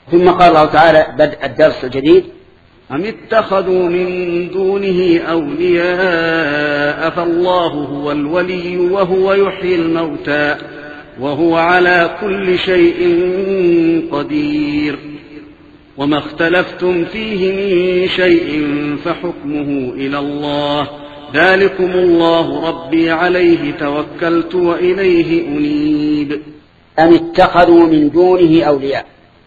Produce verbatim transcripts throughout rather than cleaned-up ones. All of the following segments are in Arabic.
ثم قال الله تعالى بدء الدرس الجديد: أم اتخذوا من دونه أولياء فالله هو الولي وهو يحيي الموتى وهو على كل شيء قدير وما اختلفتم فيه من شيء فحكمه إلى الله ذلكم الله ربي عليه توكلت وإليه أنيب. أم اتخذوا من دونه أولياء.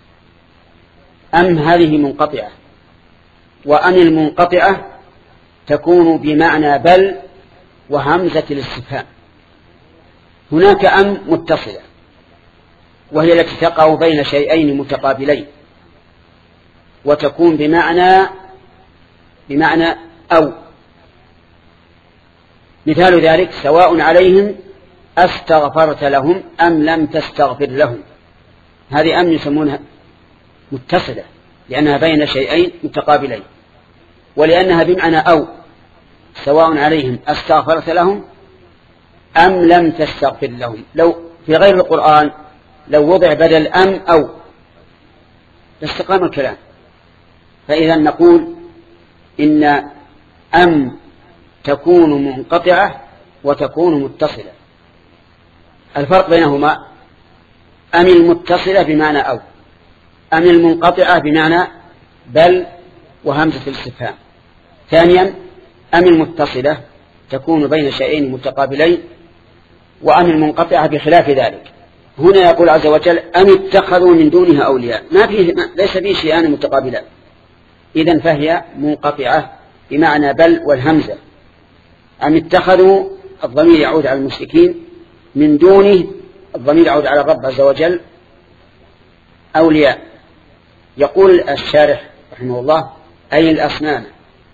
أم هذه منقطعة، وأن المنقطعة تكون بمعنى بل وهمزة الاستفهام. هناك أم متصلة وهي التي تقع بين شيئين متقابلين وتكون بمعنى بمعنى أو. مثال ذلك: سواء عليهم أستغفرت لهم أم لم تستغفر لهم. هذه أم يسمونها متصلة لأنها بين شيئين متقابلين، ولأنها بمعنى أو. سواء عليهم أستغفرت لهم أم لم تستغفر لهم. لو في غير القرآن لو وضع بدل أم أو لاستقام الكلام. فإذا نقول إن أم تكون منقطعة وتكون متصلة. الفرق بينهما: أم المتصلة بمعنى أو، أم المنقطعة بمعنى بل وهمزة الاستفهام. ثانيا: أم المتصلة تكون بين شيئين متقابلين، وأم المنقطعة بخلاف ذلك. هنا يقول عز وجل: أم اتخذوا من دونها أولياء، ما فيه ليس فيه شيئان متقابلان، إذن فهي منقطعة بمعنى بل والهمزة. أم اتخذوا الضمير يعود على المشركين، من دونه الضمير يعود على الرب عز وجل أولياء. يقول الشارح رحمه الله: أي الأصنام،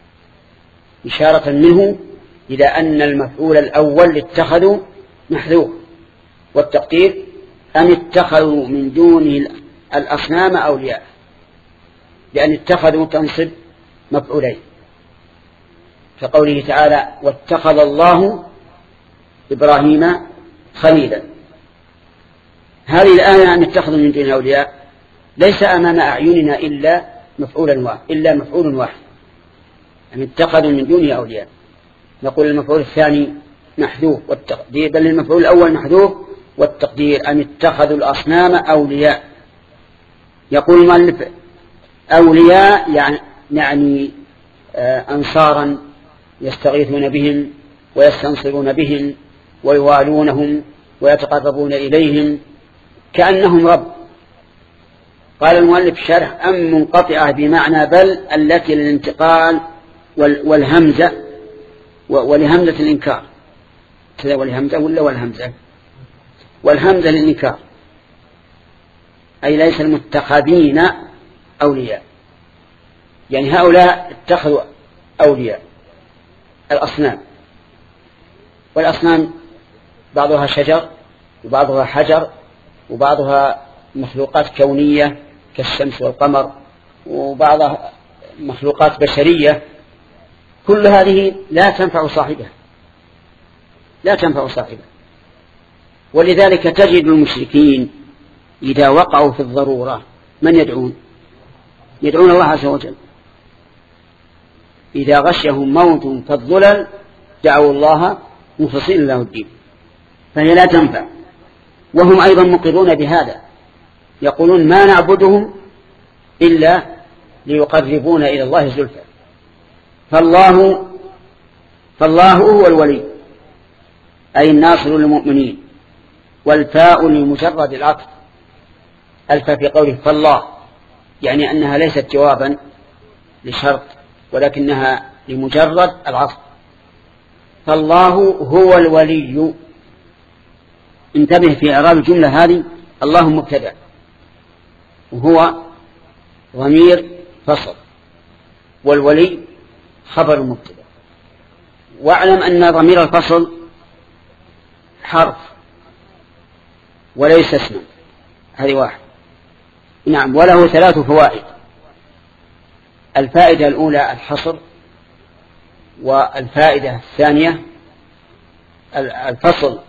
إشارة منه إلى أن المفعول الأول اتخذوا محذوف، والتقدير: أم اتخذوا من دونه الأصنام أولياء، لأن اتخذوا تنصب مفعولين، كقوله تعالى: واتخذ الله إبراهيم خليلا. هذه الآية أن اتخذوا من دونه أولياء ليس أمام أعيننا إلا مفعولا واحد إلا مفعول واحد أن اتخذوا من دونه أولياء. نقول المفعول الثاني محذوف والتقدير، بل المفعول الأول محذوف والتقدير: أن اتخذوا الأصنام أولياء. يقول المؤلف: أولياء يعني, يعني أنصارا يستغيثون بهم ويستنصرون بهم ويوالونهم ويتقربون إليهم كأنهم رب. قال المؤلف شرح: أم منقطعة بمعنى بل التي للانتقال والهمزة ولهمزة الإنكار. كذا ولهمزة ولا والهمزة والهمزة للإنكار، أي ليس المتخذين أولياء، يعني هؤلاء اتخذوا أولياء الأصنام. والأصنام بعضها شجر وبعضها حجر وبعضها مخلوقات كونية كالشمس والقمر وبعضها مخلوقات بشرية. كل هذه لا تنفع صاحبها لا تنفع صاحبها ولذلك تجد المشركين إذا وقعوا في الضرورة من يدعون؟ يدعون الله عز وجل. إذا غشهم موت كالظلل دعوا الله مخلصين له الدين، فهي لا تنفع. وهم أيضا مقرون بهذا، يقولون: ما نعبدهم إلا ليقربونا إلى الله زلفى. فالله فالله هو الولي أي الناصر للمؤمنين، والفاء لمجرد العطف. الفاء في قوله فالله يعني أنها ليست جوابا لشرط ولكنها لمجرد العطف. فالله هو الولي. انتبه في إعراب الجملة هذه: الله مبتدأ وهو ضمير فصل، والولي خبر مبتدأ. واعلم أن ضمير الفصل حرف وليس اسما. هذه واحد. نعم. وله ثلاث فوائد. الفائدة الأولى الحصر، والفائدة الثانية الفصل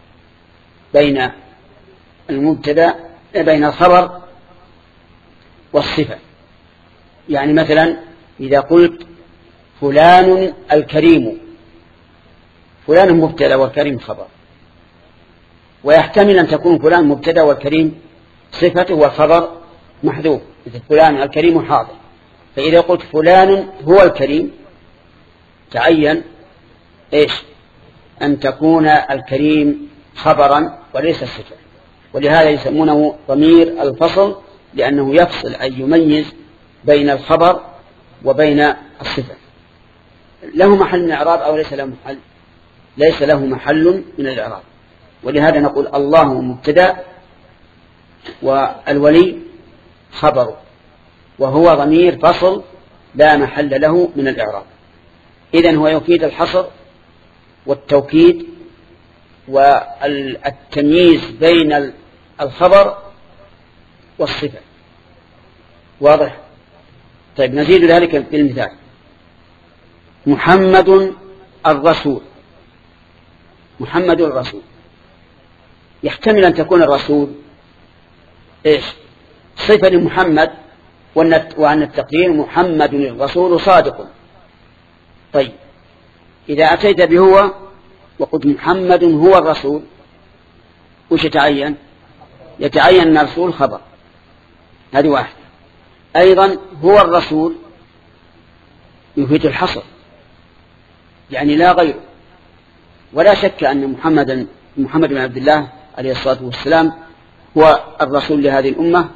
بين المبتدأ بين الخبر والصفة. يعني مثلا إذا قلت فلان الكريم، فلان مبتدأ والكريم خبر، ويحتمل أن تكون فلان مبتدأ والكريم صفته والخبر محذوف، مثل فلان الكريم حاضر. فإذا قلت فلان هو الكريم تعين إيش؟ أن تكون الكريم خبرا وليس صفة، ولهذا يسمونه ضمير الفصل، لأنه يفصل أي يميز بين الخبر وبين الصفة. له محل من الإعراب أو ليس له محل؟ ليس له محل من الإعراب، ولهذا نقول الله مبتدأ والولي خبر، وهو ضمير فصل لا محل له من الإعراب. إذن هو يفيد الحصر والتوكيد والتمييز بين الخبر والصفة. واضح؟ طيب نزيد ذلك بالمثال. محمد الرسول، محمد الرسول يحتمل أن تكون الرسول إيش؟ صفة لمحمد، وأن التقدير محمد الرسول صادق. طيب إذا أتيت بهو وقلت محمد هو الرسول، وش يتعين؟ يتعين أن الرسول خبر، هذه واحد. أيضا هو الرسول يفيد الحصر، يعني لا غير، ولا شك أن محمد محمد بن عبد الله عليه الصلاة والسلام هو الرسول لهذه الأمة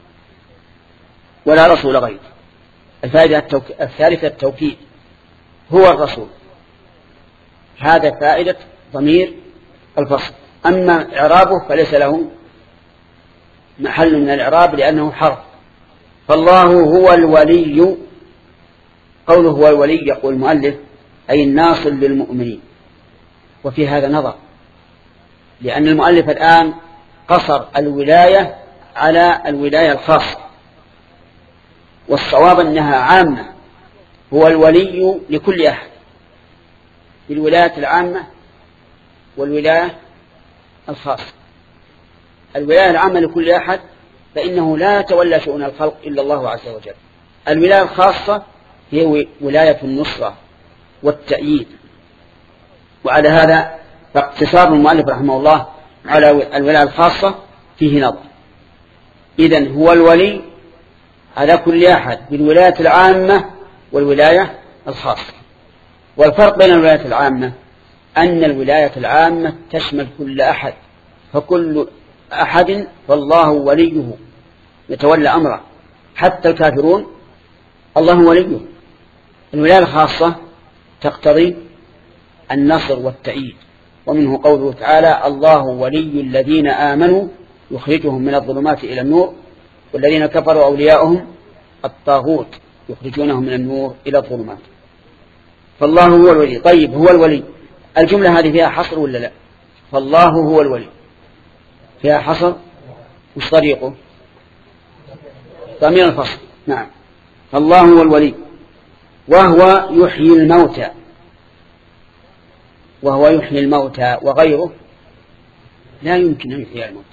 ولا رسول غيره. الفائدة التوك... الثالثة التوكيد، هو الرسول، هذا فائدة ضمير الفصل. أما إعرابه فليس له محل من الإعراب لأنه حرف. فالله هو الولي، قوله هو الولي يقول المؤلف أي الناصر للمؤمنين. وفي هذا نظر، لأن المؤلف الآن قصر الولاية على الولاية الخاصة، والصواب أنها عامة، هو الولي لكل أحد، بالولاية العامة والولاية الخاصة. الولاية العامة لكل أحد فإنه لا تولى شؤون الخلق إلا الله عز وجل. الولاية الخاصة هي ولاية النصرة والتأييد. وعلى هذا فاقتصار المؤلف رحمه الله على الولاية الخاصة فيه نظر. إذن هو الولي على كل أحد بالولاية العامة والولاية الخاصة. والفرق بين الولاية العامة أن الولاية العامة تشمل كل أحد، فكل أحد فالله وليه يتولى أمره، حتى الكافرون الله وليه. الولاية الخاصة تقتضي النصر والتأييد، ومنه قوله تعالى الله ولي الذين آمنوا يخرجهم من الظلمات إلى النور والذين كفروا أولياؤهم الطاغوت يخرجونهم من النور إلى الظلمات. فالله هو الولي. طيب هو الولي، الجملة هذه فيها حصر ولا لا؟ فالله هو الولي فيها حصر، وش طريقه؟ ضمير الفصل. نعم، فالله هو الولي وهو يحيي الموتى، وهو يحيي الموتى وغيره لا يمكن أن يحيي الموتى،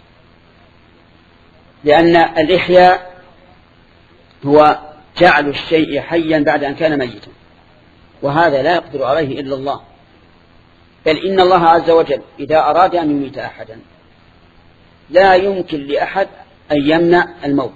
لأن الإحياء هو جعل الشيء حيا بعد أن كان ميتا، وهذا لا يقدر عليه إلا الله. بل إن الله عز وجل إذا أراد أن يميت أحدا لا يمكن لأحد أن يمنع الموت،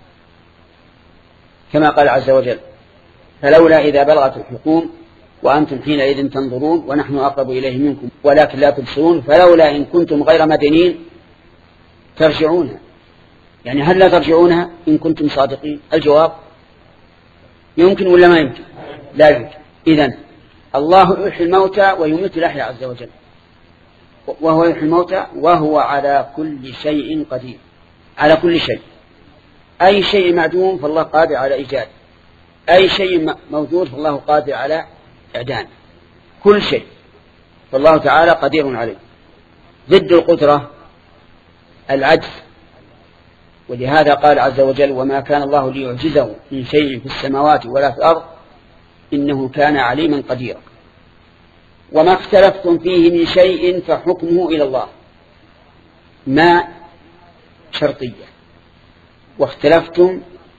كما قال عز وجل فلولا إذا بلغت الحلقوم وأنتم حينئذ تنظرون ونحن أقرب إليه منكم ولكن لا تبصرون فلولا إن كنتم غير مدينين ترجعونها. يعني هل لا ترجعونها إن كنتم صادقين؟ الجواب يمكن ولا ما يمكن؟ لا يمكن. إذن الله يحيي الموتى ويميت الأحياء عز وجل، وهو يحيي الموتى وهو على كل شيء قدير، على كل شيء. أي شيء معدوم فالله قادر على إيجاد، أي شيء موجود فالله قادر على إعدام، كل شيء فالله تعالى قدير عليه. ضد القدرة العجز، ولهذا قال عز وجل وما كان الله ليعجزه من شيء في السماوات ولا في الأرض إنه كان عليما قديرا. وما اختلفتم فيه من شيء فحكمه إلى الله، ما شرطية، واختلفتم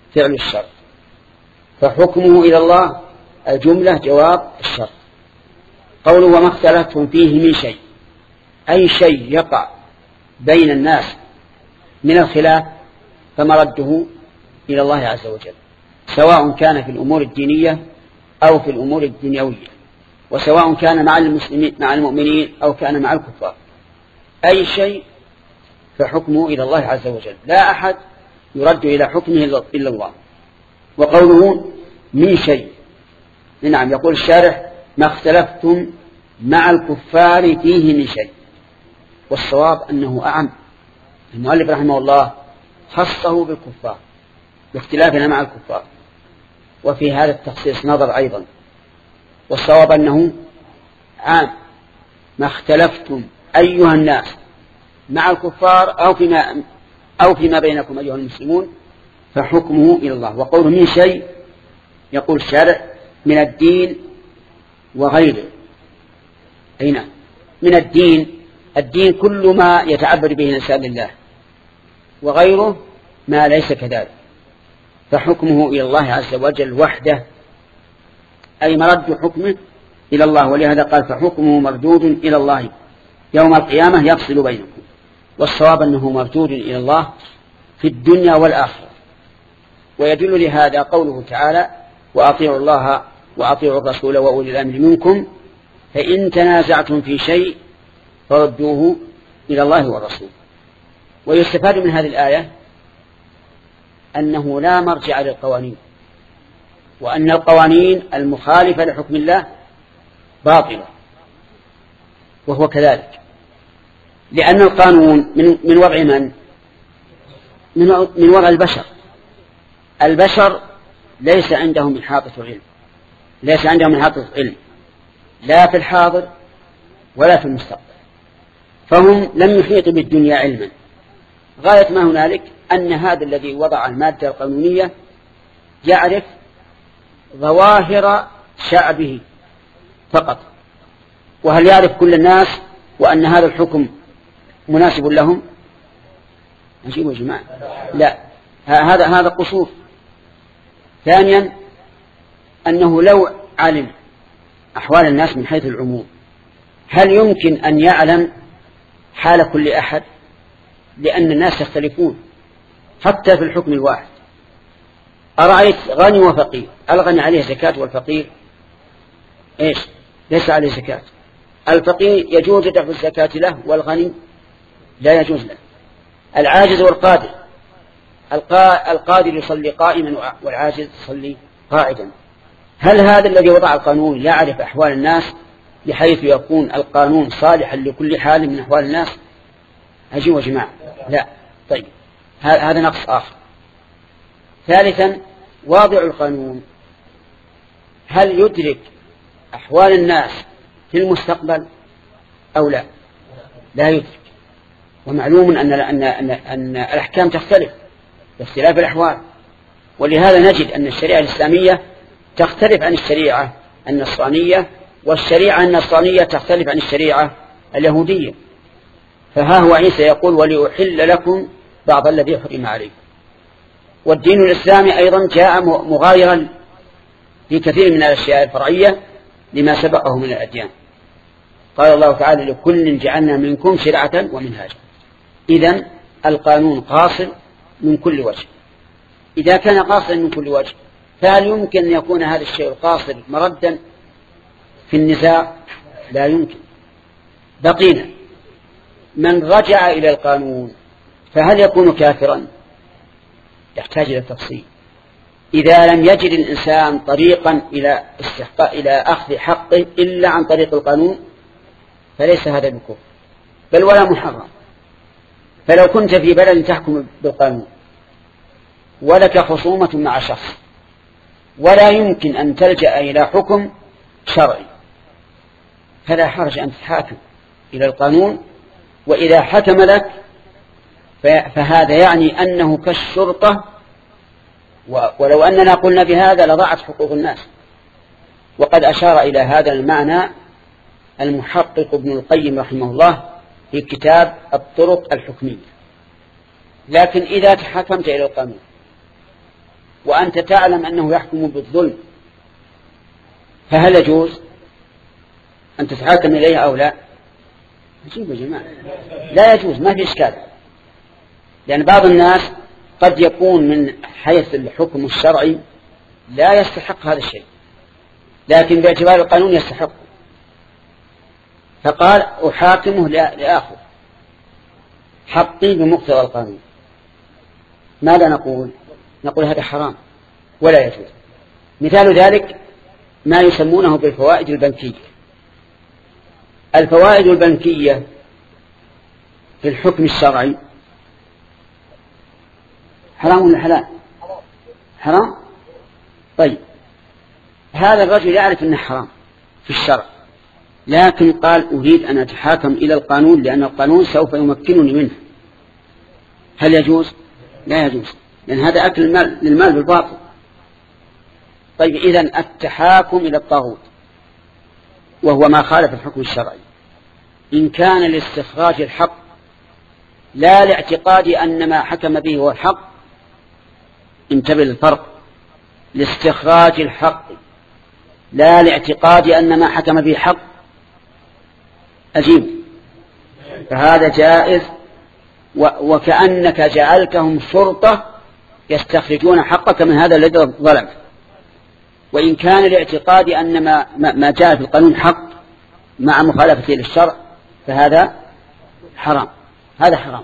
فعل الشرط، فحكمه إلى الله الجملة جواب الشرط. قوله وما اختلفتم فيه من شيء، أي شيء يقع بين الناس من الخلاف فمرده إلى الله عز وجل، سواء كان في الأمور الدينية أو في الأمور الدنيوية، وسواء كان مع المسلمين مع المؤمنين أو كان مع الكفار، أي شيء فحكمه إلى الله عز وجل، لا أحد يرد إلى حكمه إلا الله. وقوله من شيء، نعم يقول الشارح ما اختلفتم مع الكفار فيه من شيء، والصواب أنه أعم. المؤلف رحمه الله خصه بالكفار باختلافنا مع الكفار، وفي هذا التخصيص نظر أيضا، والصواب أنه عام، ما اختلفتم أيها الناس مع الكفار أو فيما, أو فيما بينكم أيها المسلمون فحكمه إلى الله. وقوله من شيء يقول الشارع من الدين وغيره، أي نعم من الدين، الدين كل ما يتعبد به الإنسان لله، وغيره ما ليس كذلك، فحكمه إلى الله عز وجل وحده، أي مرد حكمه إلى الله. ولهذا قال فحكمه مردود إلى الله يوم القيامة يفصل بينكم، والصواب أنه مردود إلى الله في الدنيا والآخرة. ويدل لهذا قوله تعالى وأطيعوا الله وأطيعوا الرسول وأولي الأمر منكم فإن تنازعتم في شيء فردوه إلى الله والرسول. ويستفاد من هذه الآية أنه لا مرجع للقوانين، وأن القوانين المخالفة لحكم الله باطلة، وهو كذلك، لأن القانون من, من وضع من؟ من وضع البشر. البشر ليس عندهم إحاطة علم، ليس عندهم إحاطة علم لا في الحاضر ولا في المستقبل، فهم لم يحيطوا بالدنيا علما. غاية ما هنالك أن هذا الذي وضع المادة القانونية يعرف ظواهر شعبه فقط، وهل يعرف كل الناس وأن هذا الحكم مناسب لهم؟ نجيب يا جماعة، لا، هذا هذا قصور. ثانيا أنه لو علم أحوال الناس من حيث العموم هل يمكن أن يعلم حال كل أحد؟ لأن الناس يختلفون حتى في الحكم الواحد. أرأيت غني وفقير، الغني عليه زكاة والفقير إيش ليس عليه زكاة؟ الفقير يجوز دفع الزكاة له والغني لا يجوز له. العاجز والقادر، القادر يصلي قائما والعاجز يصلي قاعدا. هل هذا الذي وضع القانون يعرف أحوال الناس بحيث يكون القانون صالحا لكل حال من أحوال الناس؟ أجيب يا جماعة، لا. طيب هذا نقص آخر. ثالثا واضع القانون هل يدرك أحوال الناس في المستقبل أو لا؟ لا يدرك. ومعلوم أن, أن, أن, أن الأحكام تختلف باختلاف الأحوال، ولهذا نجد أن الشريعة الإسلامية تختلف عن الشريعة النصرانية، والشريعة النصرانية تختلف عن الشريعة اليهودية. فها هو عيسى يقول ولأحل لكم بعض الذي حرم عليكم. والدين الإسلامي أيضا جاء مغايرا في كثير من الأشياء الفرعية لما سبقه من الأديان. قال الله تعالى لكل جعلنا منكم شرعة ومنهاجا. إذن القانون قاصر من كل وجه. إذا كان قاصرا من كل وجه فهل يمكن أن يكون هذا الشيء القاصر مردا في النزاع؟ لا يمكن. بقينا من رجع إلى القانون فهل يكون كافرا؟ يحتاج إلى تفصيل. إذا لم يجد الإنسان طريقا إلى استحقاق إلى أخذ حقه إلا عن طريق القانون فليس هذا بكفر بل ولا محرم. فلو كنت في بلد تحكم بالقانون ولك خصومة مع شخص ولا يمكن أن تلجأ إلى حكم شرعي فلا حرج أن تحاكم إلى القانون، وإذا حكم لك فهذا يعني أنه كالشرطة، ولو أننا قلنا بهذا لضاعت حقوق الناس. وقد أشار إلى هذا المعنى المحقق ابن القيم رحمه الله في كتاب الطرق الحكمية. لكن إذا تحكمت إلى القانون وأنت تعلم أنه يحكم بالظلم، فهل يجوز أن تتحاكم إليه أو لا؟ عجيب يا جماعة، لا يجوز، ما في إشكال. لأن بعض الناس قد يكون من حيث الحكم الشرعي لا يستحق هذا الشيء، لكن باعتبار القانون يستحق، فقال أحاكمه لآخذ حقي بمقتضى القانون. ماذا نقول؟ نقول هذا حرام ولا يجوز. مثال ذلك ما يسمونه بالفوائد البنكية. الفوائد البنكية في الحكم الشرعي حرام ولا حلال؟ حرام. طيب هذا الرجل يعرف أنه حرام في الشرع، لكن قال أريد أن أتحاكم إلى القانون لأن القانون سوف يمكنني منه. هل يجوز؟ لا يجوز، لأن هذا أكل المال للمال بالباطل. طيب إذن التحاكم إلى الطاغوت وهو ما خالف الحكم الشرعي إن كان لاستخراج الحق لا لاعتقاد أن ما حكم به هو الحق، انتبه للفرق، لاستخراج الحق لا لاعتقاد أن ما حكم به حق، أجيب، فهذا جائز، وكأنك جعلتهم شرطة يستخرجون حقك من هذا الذي ظلم. وإن كان لاعتقاد أن ما, ما جاء في القانون حق مع مخالفته للشرع فهذا حرام، هذا حرام.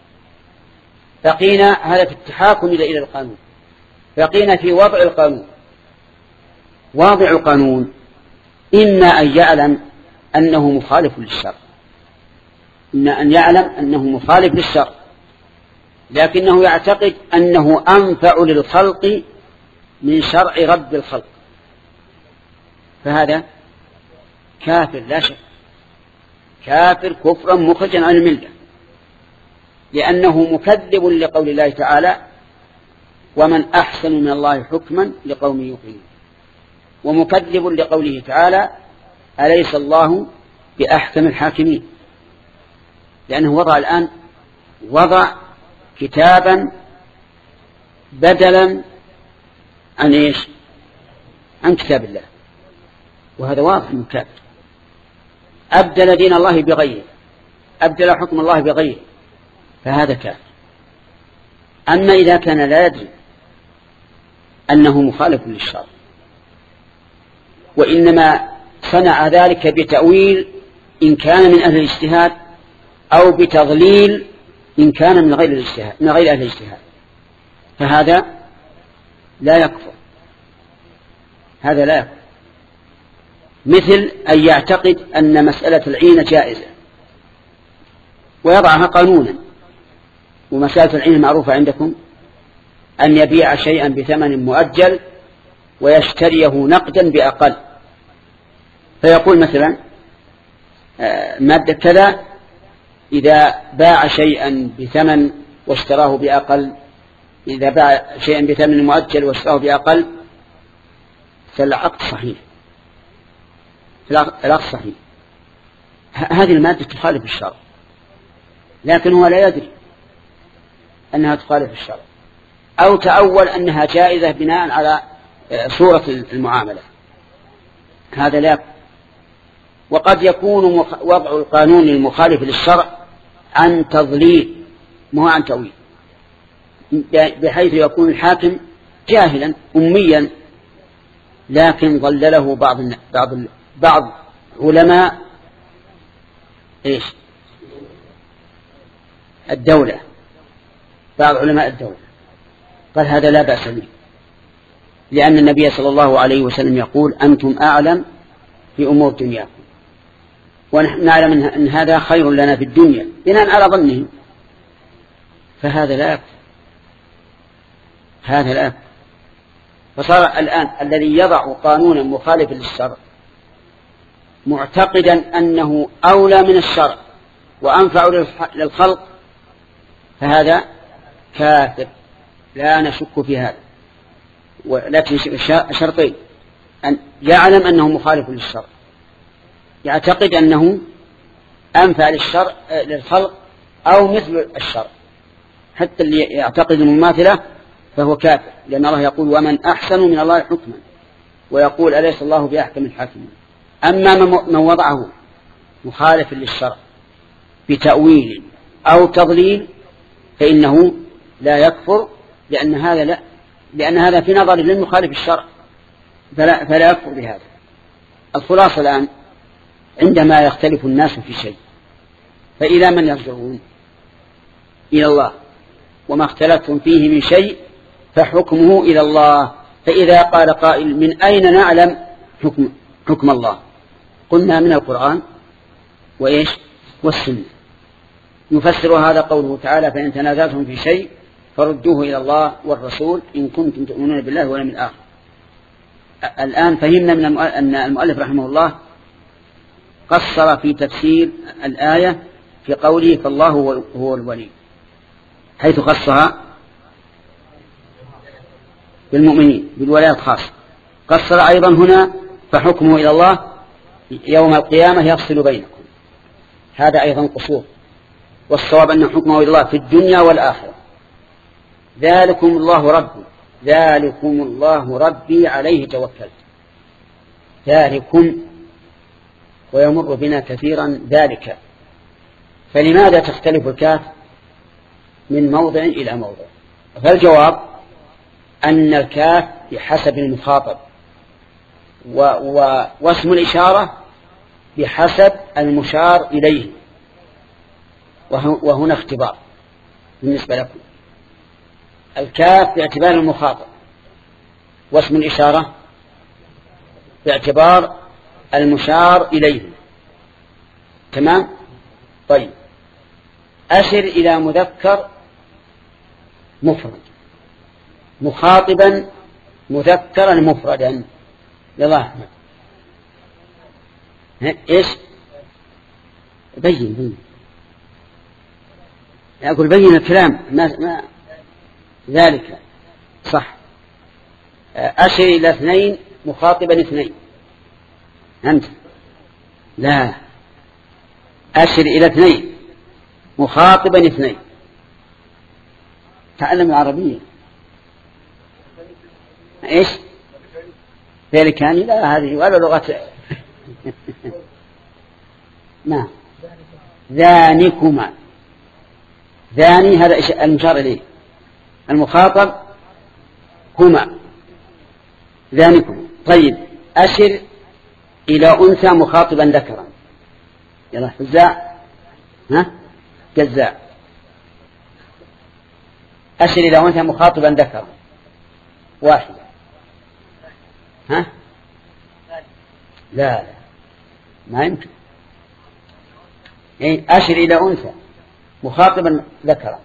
بقينا هذا في التحاكم إلى القانون، بقينا في وضع القانون. واضع القانون إما أن يعلم أنه مخالف للشرع، إما أن يعلم أنه مخالف للشرع لكنه يعتقد أنه أنفع للخلق من شرع رب الخلق، فهذا كافر لا شك، كافر كفرا مخرجا عن الملة، لأنه مكذب لقول الله تعالى ومن أحسن من الله حكما لقوم يوقنون، ومكذب لقوله تعالى أليس الله بأحكم الحاكمين، لأنه وضع الآن وضع كتابا بدلا عن إيش؟ عن كتاب الله، وهذا واضح من كافر. أبدل دين الله بغيره، أبدل حكم الله بغيره، فهذا كافر. أما إذا كان لا يدري أنه مخالف للشرع وإنما صنع ذلك بتأويل إن كان من أهل الاجتهاد أو بتضليل إن كان من غير الاجتهاد من غير أهل الاجتهاد، فهذا لا يكفر، هذا لا يكفر. مثل أن يعتقد أن مسألة العين جائزة ويضعها قانونا، ومسألة العين معروفة عندكم، أن يبيع شيئا بثمن مؤجل ويشتريه نقدا بأقل، فيقول مثلا مادة كذا إذا باع شيئا بثمن واشتراه بأقل، إذا باع شيئا بثمن مؤجل واشتراه بأقل فالعقد صحيح، العقد صحيح. هذه المادة تخالف الشرع، لكن هو لا يدري أنها تخالف الشرع، أو تأول أنها جائزة بناء على صورة المعاملة، هذا لا. وقد يكون وضع القانون المخالف للشرع عن تضليل مو عن تأويل، بحيث يكون الحاكم جاهلا أميا لكن ضلله بعض بعض بعض علماء إيش الدولة، بعض علماء الدولة، قال هذا لا بأس به، لأن النبي صلى الله عليه وسلم يقول أنتم أعلم في أمور دنياكم، ونحن نعلم أن هذا خير لنا في الدنيا بناء على ظنهم، فهذا لا يكفر، هذا لا يكفر. فصار الآن الذي يضع قانونا مخالفا للشرع معتقدا أنه أولى من الشرع وأنفع للخلق، فهذا كافر لا نشك في هذا، ولكن شرطين: أن يعلم أنه مخالف للشرع، يعتقد أنه أنفع للشرع للخلق أو مثل الشرع، حتى اللي يعتقد المماثلة فهو كافر، لأن الله يقول ومن أحسن من الله حكما، ويقول أليس الله بأحكم الحاكمين. أما من وضعه مخالف للشرع بتأويل أو تضليل فإنه لا يكفر، لأن هذا لا لأن هذا في نظر للمخالف الشرع فلا, فلا يكفر بهذا. الخلاصة الآن عندما يختلف الناس في شيء فإلى من يرجعون؟ إلى الله، وما اختلفتم فيه من شيء فحكمه إلى الله. فإذا قال قائل من أين نعلم حكم, حكم الله؟ قلنا من القرآن وإيش والسنة. يفسر هذا قوله تعالى فإن تنازعتم في شيء فردوه إلى الله والرسول إن كنتم تؤمنون بالله واليوم الآخر. الآن فهمنا من أن المؤلف رحمه الله قصر في تفسير الآية في قوله فالله هو الولي، حيث خصها بالمؤمنين بالولاية الخاصة. قصر أيضا هنا فحكمه إلى الله يوم القيامة يفصل بينكم، هذا أيضا قصور، والصواب أن حكمه إلى الله في الدنيا والآخرة. ذلكم الله ربي ذلكم الله ربي عليه توكلت. ذلكم، ويمر بنا كثيرا ذلك، فلماذا تختلف الكاف من موضع إلى موضع؟ فالجواب أن الكاف بحسب المخاطب، و و واسم الإشارة بحسب المشار إليه، وهنا اختبار بالنسبة لكم. الكاف باعتبار المخاطب، واسم الإشارة باعتبار المشار إليه. تمام؟ طيب، أشر إلى مذكر مفرد مخاطبا مذكرا مفردا. يلا أحمد، إيش؟ بين بين أقول بين الكلام ما ما ذلك صح. أشر إلى اثنين مخاطبا اثنين. أنت لا، أشر إلى اثنين مخاطبا اثنين. تعلم العربية. إيش ذلك؟ يعني لا، هذه ولا لغة. نعم، ذانكما. ذاني هذا المشار إليه، المخاطب هما ذانكما. طيب، أشر إلى أنثى مخاطبا ذكرا. يلا جزاء، ها جزاء. أشر إلى أنثى مخاطبا ذكرا واحدة. ها لا لا ما يمكن. إيه؟ أشر إلى أنثى مخاطبا ذكرا.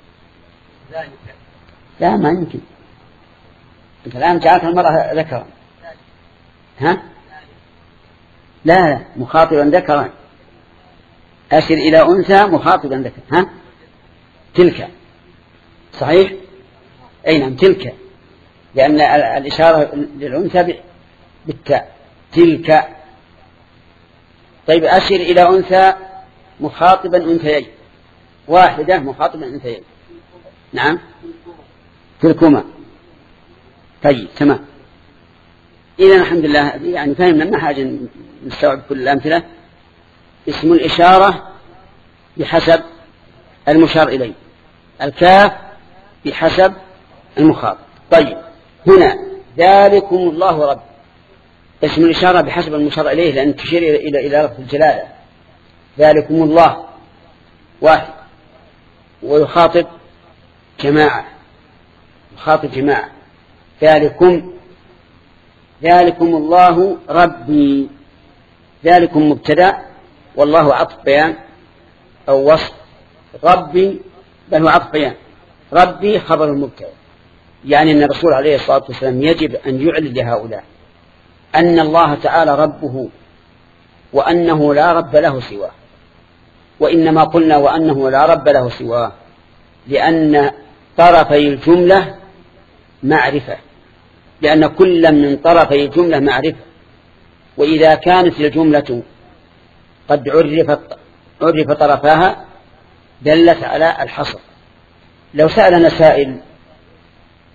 لا ما يمكن. أنت الآن جعلت المرأة ذكرا. ها لا لا مخاطبا ذكرا. أشر إلى أنثى مخاطبا ذكرا. ها تلك صحيح. أي نعم تلك، لأن الإشارة للأنثى بالتاء تلك. طيب، أشر إلى أنثى مخاطبا أنثيين، واحدة مخاطبا أنثيين. نعم تلكما. طيب تمام. إذن الحمد لله يعني فهمنا، ما حاجة نستوعب كل الأمثلة. اسم الإشارة بحسب المشار إليه، الكاف بحسب المخاطب. طيب، هنا ذلكم الله رب، اسم الإشارة بحسب المشار إليه لأن تشير إلى إلى لفظ الجلالة. ذلكم الله واحد، ويخاطب جماعة، يخاطب جماعة. ذلكم ذلكم الله ربي. ذلكم مبتدأ والله عطف بيان أو وصف. ربي بل هو عطف بيان. ربي خبر المبتدأ، يعني أن الرسول عليه الصلاة والسلام يجب أن يعلن لهؤلاء أن الله تعالى ربه، وأنه لا رب له سواه. وإنما قلنا وأنه لا رب له سواه لأن طرفي الجملة معرفة، لأن كل من طرفي الجملة معرفة. وإذا كانت الجملة قد عرفت عرف طرفاها دلت على الحصر. لو سألنا سائل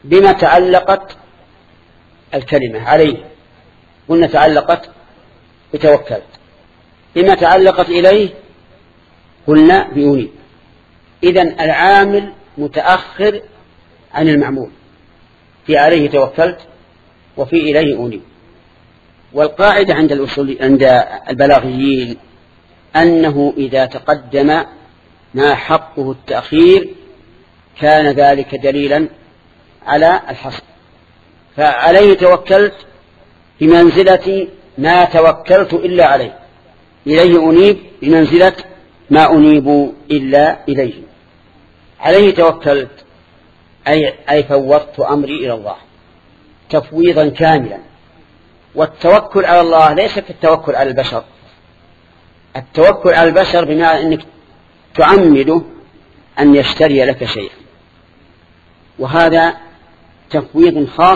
بما تعلقت الكلمة عليه؟ قلنا تعلقت بتوكلت. بما تعلقت إليه؟ قلنا بأنيب. إذن العامل متأخر عن المعمول، في عليه توكلت وفي إليه أنيب. والقاعدة عند الأصول عند البلاغيين أنه إذا تقدم ما حقه التأخير كان ذلك دليلا على الحصر. فعليه توكلت بمنزلة ما توكلت إلا عليه، إليه أنيب بمنزلة ما أنيب إلا إليه. عليه توكلت أي, أي فوضت أمري إلى الله تفويضا كاملا. والتوكل على الله ليس كالتوكل على البشر. التوكل على البشر بمعنى أنك تعمده أن يشتري لك شيئا، وهذا تفويض خاص،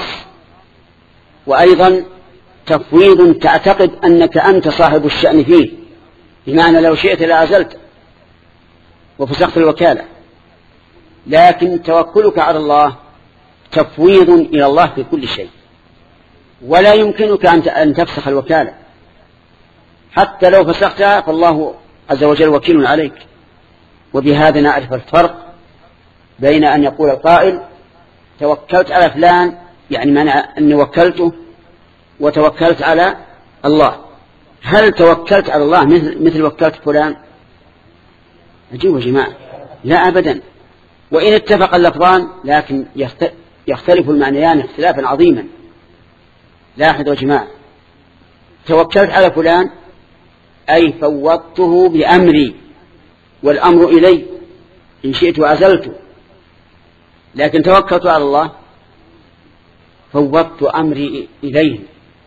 وأيضا تفويض تعتقد أنك أنت صاحب الشأن فيه، بمعنى لو شئت لعزلت وفسخت الوكالة. لكن توكلك على الله تفويض إلى الله في كل شيء، ولا يمكنك أن تفسخ الوكالة. حتى لو فسختها فالله عز وجل وكيل عليك. وبهذا نعرف الفرق بين أن يقول القائل توكلت على فلان، يعني معنى أني وكلته، وتوكلت على الله. هل توكلت على الله مثل, مثل وكلت فلان؟ أجيب يا جماعة، لا أبدا. وإن اتفق اللفظان لكن يختلف المعنيان اختلافا عظيما. لاحظوا يا جماعة، توكلت على فلان أي فوضته بأمري، والأمر إلي، إن شئت عزلته. لكن توكلت على الله فوضت أمري إليه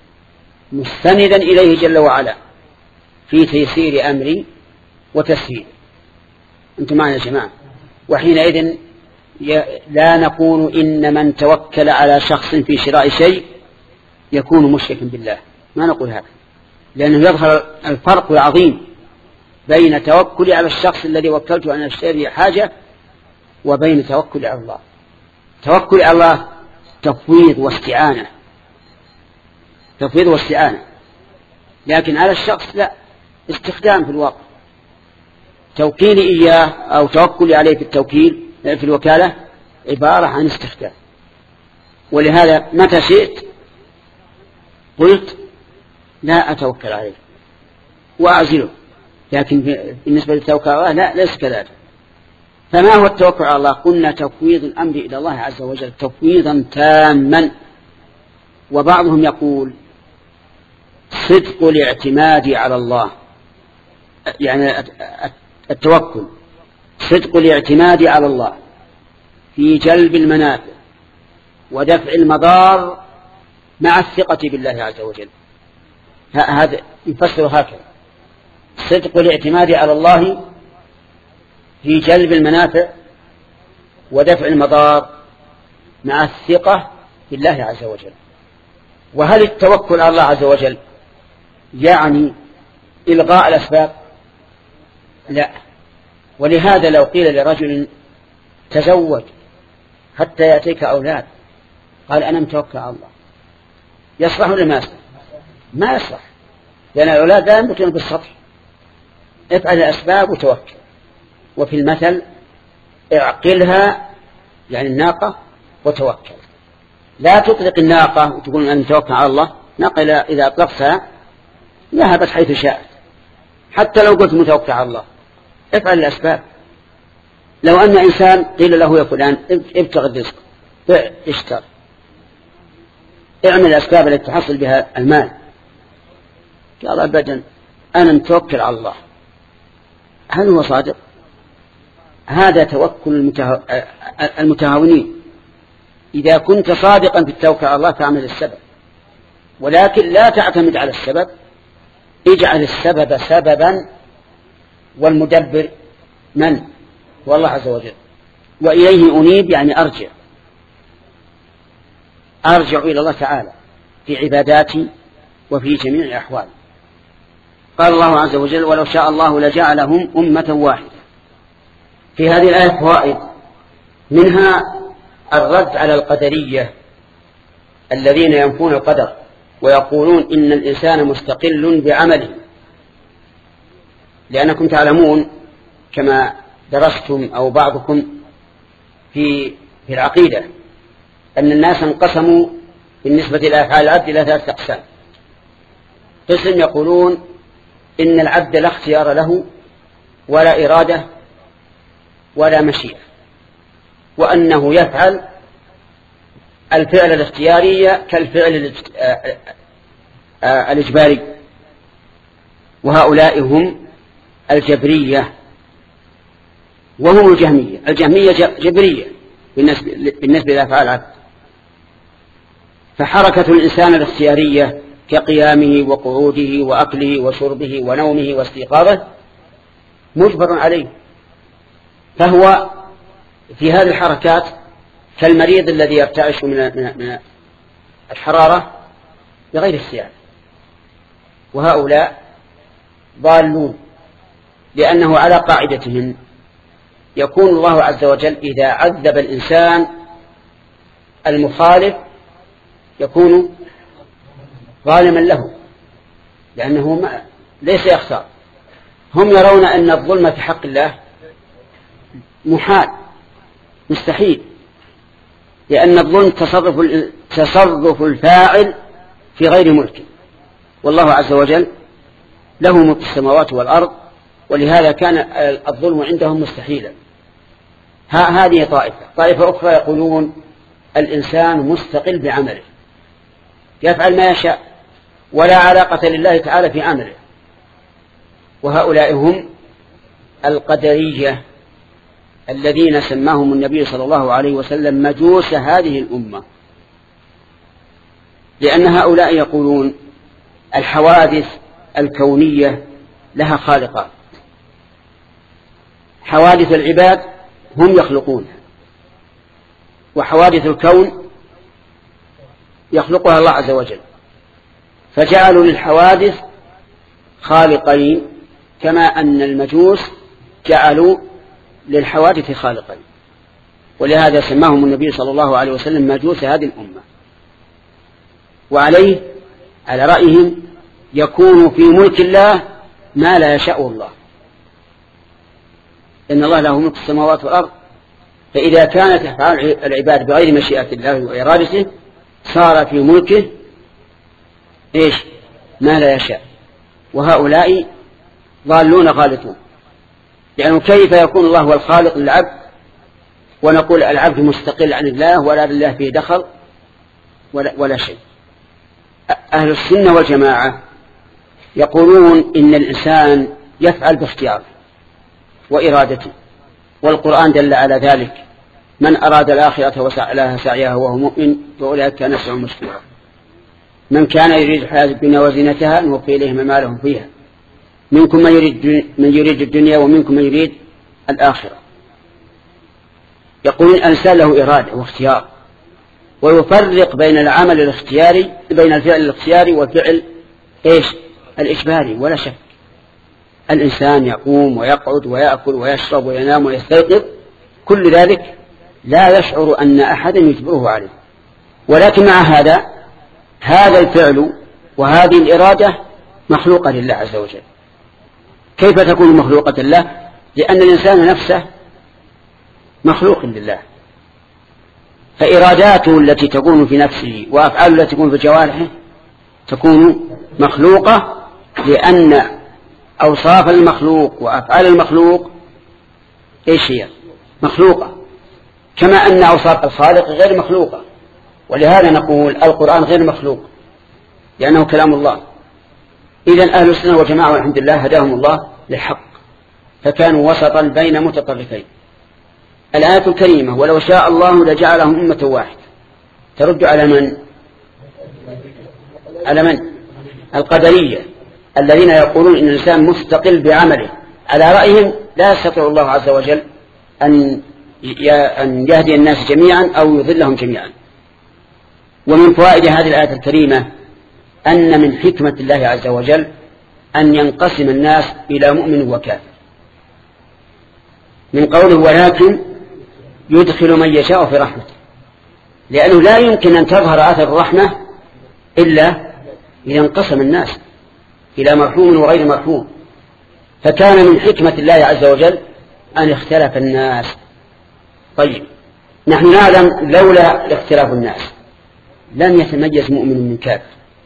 مستندا إليه جل وعلا في تيسير أمري وتسهيل. أنتم معنا يا جماعة؟ وحينئذ لا نقول إن من توكل على شخص في شراء شيء يكون مشركا بالله، ما نقول هذا، لأنه يظهر الفرق العظيم بين توكلي على الشخص الذي وكلته أن يشتري حاجة وبين توكلي على الله. توكلي على الله تفويض واستعانة، تفويض واستعانة، لكن على الشخص لا، استخدام في الواقع. توكيلي إياه أو توكلي عليه في التوكيل في الوكالة عبارة عن استخدام. ولهذا متى شئت قلت لا أتوكل عليه وأعزله، لكن بالنسبة للتوكل على الله لا، ليس كذلك. فما هو التوكل على الله؟ قلنا تفويض الأمر إلى الله عز وجل تفويضا تاما. وبعضهم يقول صدق الاعتماد على الله، يعني التوكل صدق الاعتماد على الله في جلب المنافع ودفع المضار مع الثقة بالله عز وجل. هذا يفسر هكذا: صدق الاعتماد على الله في جلب المنافع ودفع المضار مع الثقة بالله عز وجل. وهل التوكل على الله عز وجل يعني إلغاء الأسباب؟ لا. ولهذا لو قيل لرجل تزوج حتى يأتيك أولاد، قال أنا متوكل على الله، يصلح ولا ما يصلح؟ ما يصلح، لأن الأولاد لا ينبتون بالسطح. افعل الأسباب وتوكل. وفي المثل اعقلها، يعني الناقة، وتوكل. لا تطلق الناقة وتقول أن توكل على الله. ناقة إذا أطلقتها ذهبت حيث شاءت، حتى لو قلت متوكل على الله. افعل الأسباب. لو أن إنسان قيل له يا فلان ابتغ الرزق، اشتر، اعمل الأسباب التي تحصل بها المال، قال أبدا أنا متوكل على الله، هل هو صادق؟ هذا توكل المتهاونين. إذا كنت صادقا في التوكل على الله فاعمل السبب، ولكن لا تعتمد على السبب. اجعل السبب سببا والمدبر من؟ والله عز وجل. وإليه أنيب، يعني أرجع أرجع إلى الله تعالى في عباداتي وفي جميع الأحوال. قال الله عز وجل: ولو شاء الله لجعلهم أمة واحدة. في هذه الآية فوائد، منها الرد على القدرية الذين ينفون القدر ويقولون إن الإنسان مستقل بعمله، لأنكم تعلمون كما درستم أو بعضكم في في العقيدة أن الناس انقسموا بالنسبة لأفعال العبد إلى ثلاثة أقسام. قسم يقولون إن العبد لا اختيار له ولا إرادة ولا مشيئة، وأنه يفعل الفعل الاختياري كالفعل الإجباري، وهؤلاء هم الجبرية وهم الجهمية. الجهمية جبرية بالنسبة لأفعال العبد، فحركة الإنسان الاختيارية كقيامه وقعوده وأكله وشربه ونومه واستيقاظه مجبر عليه، فهو في هذه الحركات كالمريض الذي يرتعش من الحرارة بغير اختيار. وهؤلاء ضالون، لأنه على قاعدتهم يكون الله عز وجل إذا عذب الإنسان المخالف يكون ظالما له، لأنه ليس يختار. هم يرون أن الظلم في حق الله محال مستحيل، لأن الظلم تصرف تصرف الفاعل في غير ملكه، والله عز وجل له ملك السماوات والأرض، ولهذا كان الظلم عندهم مستحيلا. هذه طائفة. طائفة أخرى يقولون الإنسان مستقل بعمله، يفعل ما يشاء ولا علاقة لله تعالى في عمله، وهؤلاء هم القدرية الذين سماهم النبي صلى الله عليه وسلم مجوس هذه الأمة، لأن هؤلاء يقولون الحوادث الكونية لها خالقان، حوادث العباد هم يخلقونها، وحوادث الكون يخلقها الله عز وجل، فجعلوا للحوادث خالقين كما أن المجوس جعلوا للحوادث خالقين، ولهذا سماهم النبي صلى الله عليه وسلم مجوس هذه الأمة. وعليه على رأيهم يكون في ملك الله ما لا يشاء الله، إن الله له ملك السماوات والأرض، فإذا كانت أفعال العباد بغير مشيئة الله وإرادته صار في ملكه إيش ما لا يشاء. وهؤلاء ضالون غالطون، يعني كيف يكون الله هو الخالق للعبد ونقول العبد مستقل عن الله ولا لله فيه دخل ولا, ولا شيء. أهل السنة والجماعة يقولون إن الإنسان يفعل باختياره وإرادته، والقرآن دل على ذلك: من أراد الآخرة وسعى لها سعيها وهو مؤمن فأولئك كان سعيهم مشكورا. من كان يريد الحياة الدنيا وزينتها نوفي إليهم ما لهم فيها، منكم من يريد, من يريد الدنيا ومنكم من يريد الآخرة. يقول الإنسان له إرادة واختيار، ويفرق بين العمل الاختياري بين الفعل الاختياري والفعل إيش الإجباري. ولا شك الإنسان يقوم ويقعد ويأكل ويشرب وينام ويستيقظ، كل ذلك لا يشعر أن أحدا يجبره عليه، ولكن مع هذا هذا الفعل وهذه الإرادة مخلوقة لله عز وجل. كيف تكون مخلوقة لله؟ لأن الإنسان نفسه مخلوق لله، فإراداته التي تكون في نفسه وأفعاله التي تكون في جوارحه تكون مخلوقة، لأن أوصاف المخلوق وأفعال المخلوق إيش هي؟ مخلوقة، كما أن أوصاف الخالق غير مخلوقة. ولهذا نقول القرآن غير مخلوق لأنه كلام الله. إذن أهل السنة والجماعة والحمد لله هداهم الله للحق، فكانوا وسطا بين متطرفين. الآية الكريمة: ولو شاء الله لجعلهم أمة واحدة، ترد على من؟ على من؟ القدرية الذين يقولون إن الإنسان مستقل بعمله. على رأيهم لا يستطيع الله عز وجل أن يهدي الناس جميعا أو يضلهم جميعا. ومن فوائد هذه الآية الكريمة أن من حكمة الله عز وجل أن ينقسم الناس إلى مؤمن وكافر، من قوله: ولكن يدخل من يشاء في رحمته. لأنه لا يمكن أن تظهر آثار الرحمة إلا إذا انقسم الناس إلى مرحوم وغير مرحوم. فكان من حكمة الله عز وجل أن اختلف الناس. طيب نحن نعلم لولا اختلاف الناس لم يتميز مؤمن من كافر،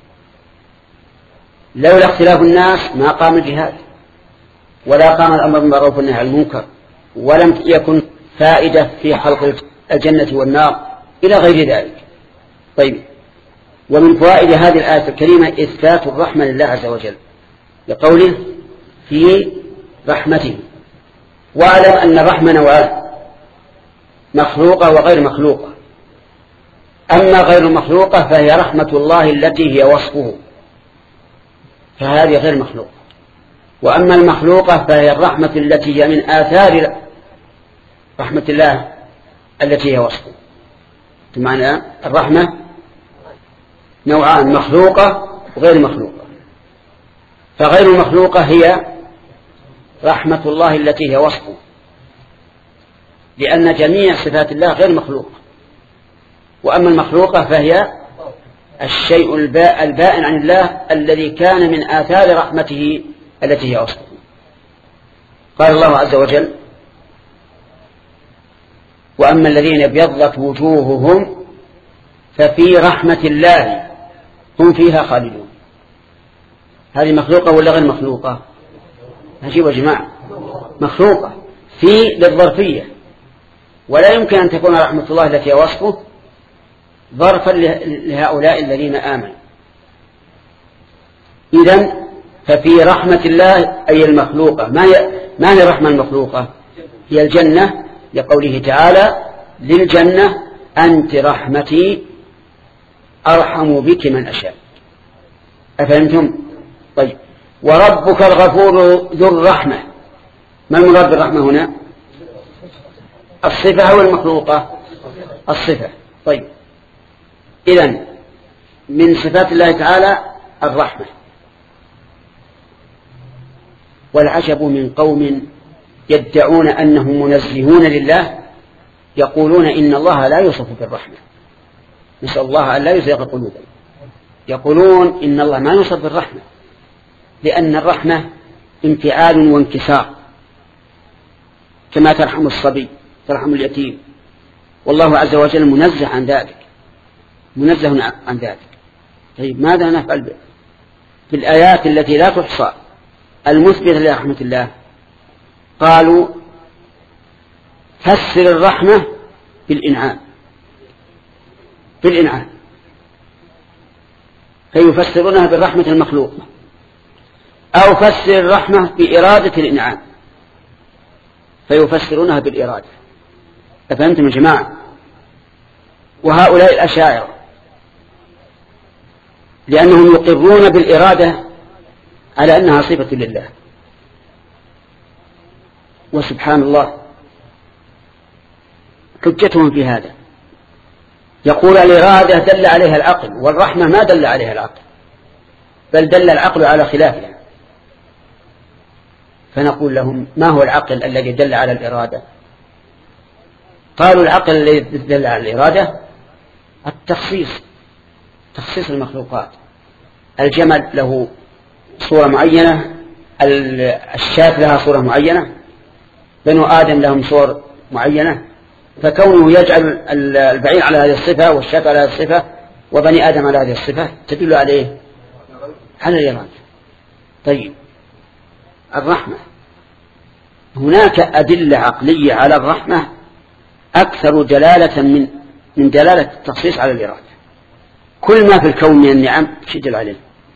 لولا اختلاف الناس ما قام الجهاد ولا قام الأمر بالمعروف والنهي عن المنكر، ولم يكن فائدة في خلق الجنة والنار إلى غير ذلك. طيب ومن فوائد هذه الآية الكريمة إثبات الرحمة لله عز وجل لقوله في رحمته. واعلم أن الرحمة نوعان، مخلوقة وغير مخلوقة. أما غير مخلوقة فهي رحمة الله التي هي وصفه، فهذه غير مخلوقة. وأما المخلوقة فهي الرحمة التي هي من آثار رحمة الله التي هي وصفه. بمعنى الرحمة نوعان، مخلوقة وغير مخلوقة. فغير المخلوقة هي رحمة الله التي هي وصفه، لأن جميع صفات الله غير مخلوقة. وأما المخلوقة فهي الشيء البائن عن الله الذي كان من آثار رحمته التي هي وصفه. قال الله عز وجل وأما الذين ابيضت وجوههم ففي رحمة الله هم فيها خالدون. هذه مخلوقة ولا غير مخلوقة؟ نجيب يا جماعة، مخلوقة في للظرفية، ولا يمكن أن تكون رحمة الله التي وصفه ظرفا لهؤلاء الذين آمنوا. إذن ففي رحمة الله أي المخلوقة. ما هي ما هي الرحمة المخلوقة؟ هي الجنة، لقوله تعالى للجنة أنت رحمتي أرحم بك من أشاء. أفهمتم؟ طيب وربك الغفور ذو الرحمة. ما المراد بالرحمة هنا؟ الصفة أو المخلوقة؟ الصفة. طيب إذن من صفات الله تعالى الرحمة. والعجب من قوم يدعون أنهم منزهون لله يقولون إن الله لا يوصف بالرحمة. نسأل الله أن لا يزيغ قلوبنا. يقولون إن الله ما يوصف بالرحمة، لأن الرحمة انفعال وانكسار، كما ترحم الصبي ترحم اليتيم، والله عز وجل منزه عن ذلك، منزه عن ذلك. طيب ماذا نفعل بالآيات التي لا تحصى المثبتة لرحمة الله؟ قالوا فسر الرحمة بالإنعام، بالإنعام، فيفسرونها بالرحمة المخلوقة، أو فسر الرحمة بإرادة الإنعام فيفسرونها بالإرادة. أفهمتم يا جماعة؟ وهؤلاء الأشاعرة لأنهم يقرون بالإرادة على أنها صفة لله. وسبحان الله حجتهم في هذا، يقول الإرادة دل عليها العقل، والرحمة ما دل عليها العقل، بل دل العقل على خلافها. فنقول لهم ما هو العقل الذي دل على الإرادة؟ قالوا العقل الذي دل على الإرادة التخصيص، تخصيص المخلوقات. الجمل له صورة معينة، الشاة لها صورة معينة، بنو آدم لهم صور معينة، فكونه يجعل البعير على هذه الصفة والشاة على هذه الصفة وبني آدم على هذه الصفة تدل عليه على الإرادة. طيب الرحمة هناك أدلة عقلية على الرحمة أكثر دلالة من من دلالة التخصيص على الإرادة. كل ما في الكون من النعم يدل عليه،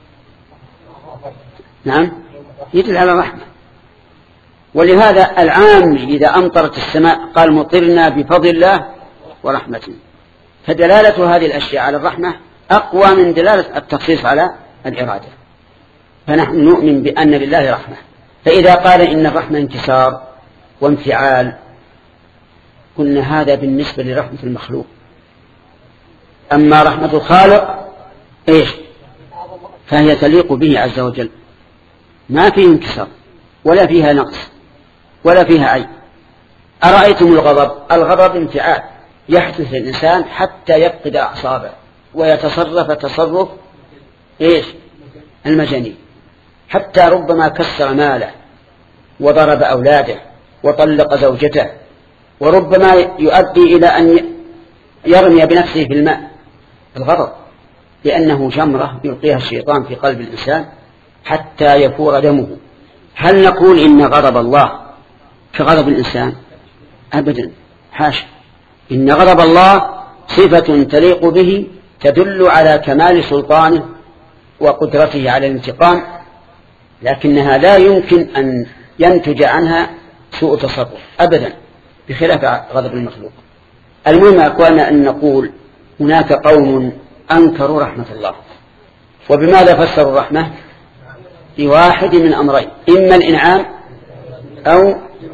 نعم يدل على الرحمة. ولهذا العام إذا أمطرت السماء قال مطرنا بفضل الله ورحمته. فدلالة هذه الأشياء على الرحمة أقوى من دلالة التخصيص على الإرادة. فنحن نؤمن بأن لله رحمة. فإذا قال إن الرحمة انكسار وانفعال قلنا هذا بالنسبة لرحمة المخلوق. أما رحمة الخالق إيش؟ فهي تليق به عز وجل، ما فيه انكسار ولا فيها نقص ولا فيها عيب. أرأيتم الغضب؟ الغضب انفعال يحدث الإنسان حتى يفقد أعصابه ويتصرف تصرف إيش المجانين، حتى ربما كسر ماله وضرب أولاده وطلق زوجته، وربما يؤدي إلى أن يرمي بنفسه في الماء الغضب، لأنه جمرة يلقيها الشيطان في قلب الإنسان حتى يفور دمه. هل نقول إن غضب الله كغضب الإنسان؟ أبدا، حاشا، إن غضب الله صفة تليق به تدل على كمال سلطانه وقدرته على الانتقام، لكنها لا يمكن أن ينتج عنها سوء تصرف أبدا، بخلاف غضب المخلوق. المهم أكوانا أن نقول هناك قوم أنكروا رحمة الله، وبماذا فسروا الرحمة؟ بواحد من أمرين، إما الإنعام أو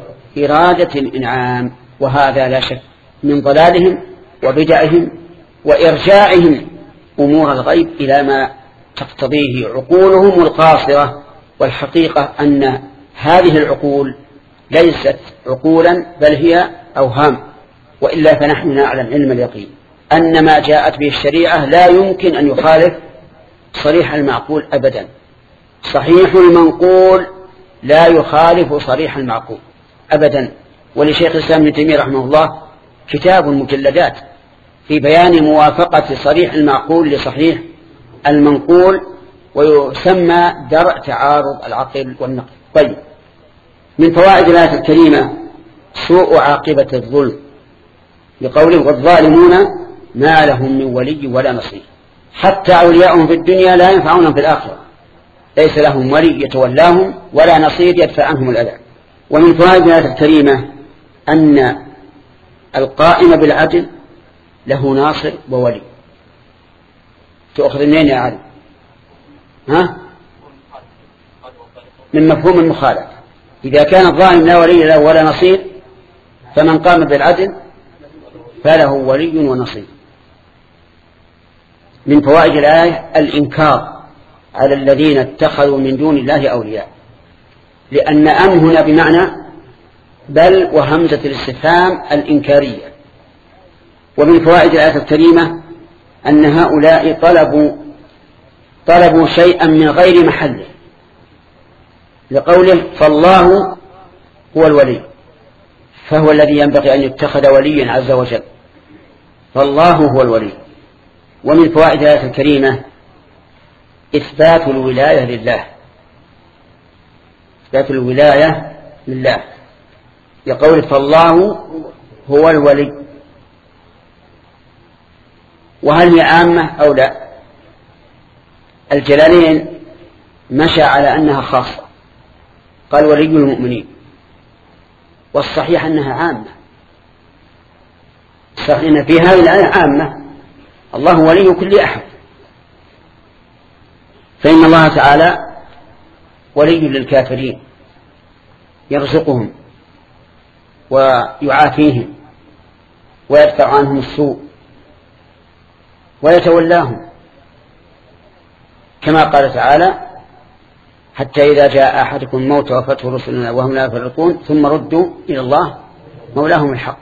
إرادة الإنعام، وهذا لا شك من ضلالهم وبدعهم وإرجاعهم أمور الغيب إلى ما تقتضيه عقولهم القاصرة. والحقيقة أن هذه العقول ليست عقولا بل هي أوهام، وإلا فنحن نعلم علم اليقين أن ما جاءت به الشريعة لا يمكن أن يخالف صريح المعقول أبدا. صحيح المنقول لا يخالف صريح المعقول أبدا. ولشيخ الإسلام ابن تيمية رحمه الله كتاب مجلدات في بيان موافقة صريح المعقول لصحيح المنقول، ويسمى درء تعارض العقل والنقل. طيب، من فوائد الآية الكريمة سوء عاقبة الظلم، لقوله والظالمون ما لهم من ولي ولا نصير، حتى أولياءهم في الدنيا لا ينفعونهم في الآخرة، ليس لهم ولي يتولاهم ولا نصير يدفع عنهم الأذى. ومن فوائد الآية الكريمة أن القائم بالعدل له ناصر وولي. تأخذ منين يا علي؟ ها؟ من مفهوم المخالف. إذا كان الظالم لا ولي له ولا نصير، فمن قام بالعدل فله ولي ونصير. من فوائد الآية الإنكار على الذين اتخذوا من دون الله أولياء، لأن أم هنا بمعنى بل وهمزة الاستفهام الإنكارية. ومن فوائد الآية الكريمة أن هؤلاء طلبوا طلبوا شيئا من غير محله، لقوله فالله هو الولي، فهو الذي ينبغي أن يتخذ وليا عز وجل، فالله هو الولي. ومن فوائد الآية الكريمة إثبات الولاية لله، إثبات الولاية لله، لقوله فالله هو الولي. وهل هي عامة أو لا؟ الجلالين مشى على أنها خاصة، قال ولي المؤمنين، والصحيح أنها عامة. صحيح أن في هذه الآية عامة، الله ولي كل أحد، فإن الله تعالى ولي للكافرين، يرزقهم ويعافيهم ويدفع عنهم السوء ويتولاهم، كما قال تعالى حتى إذا جاء أحدكم الموت وفته رسلنا وهم لا يفرطون ثم ردوا إلى الله مولاهم الحق.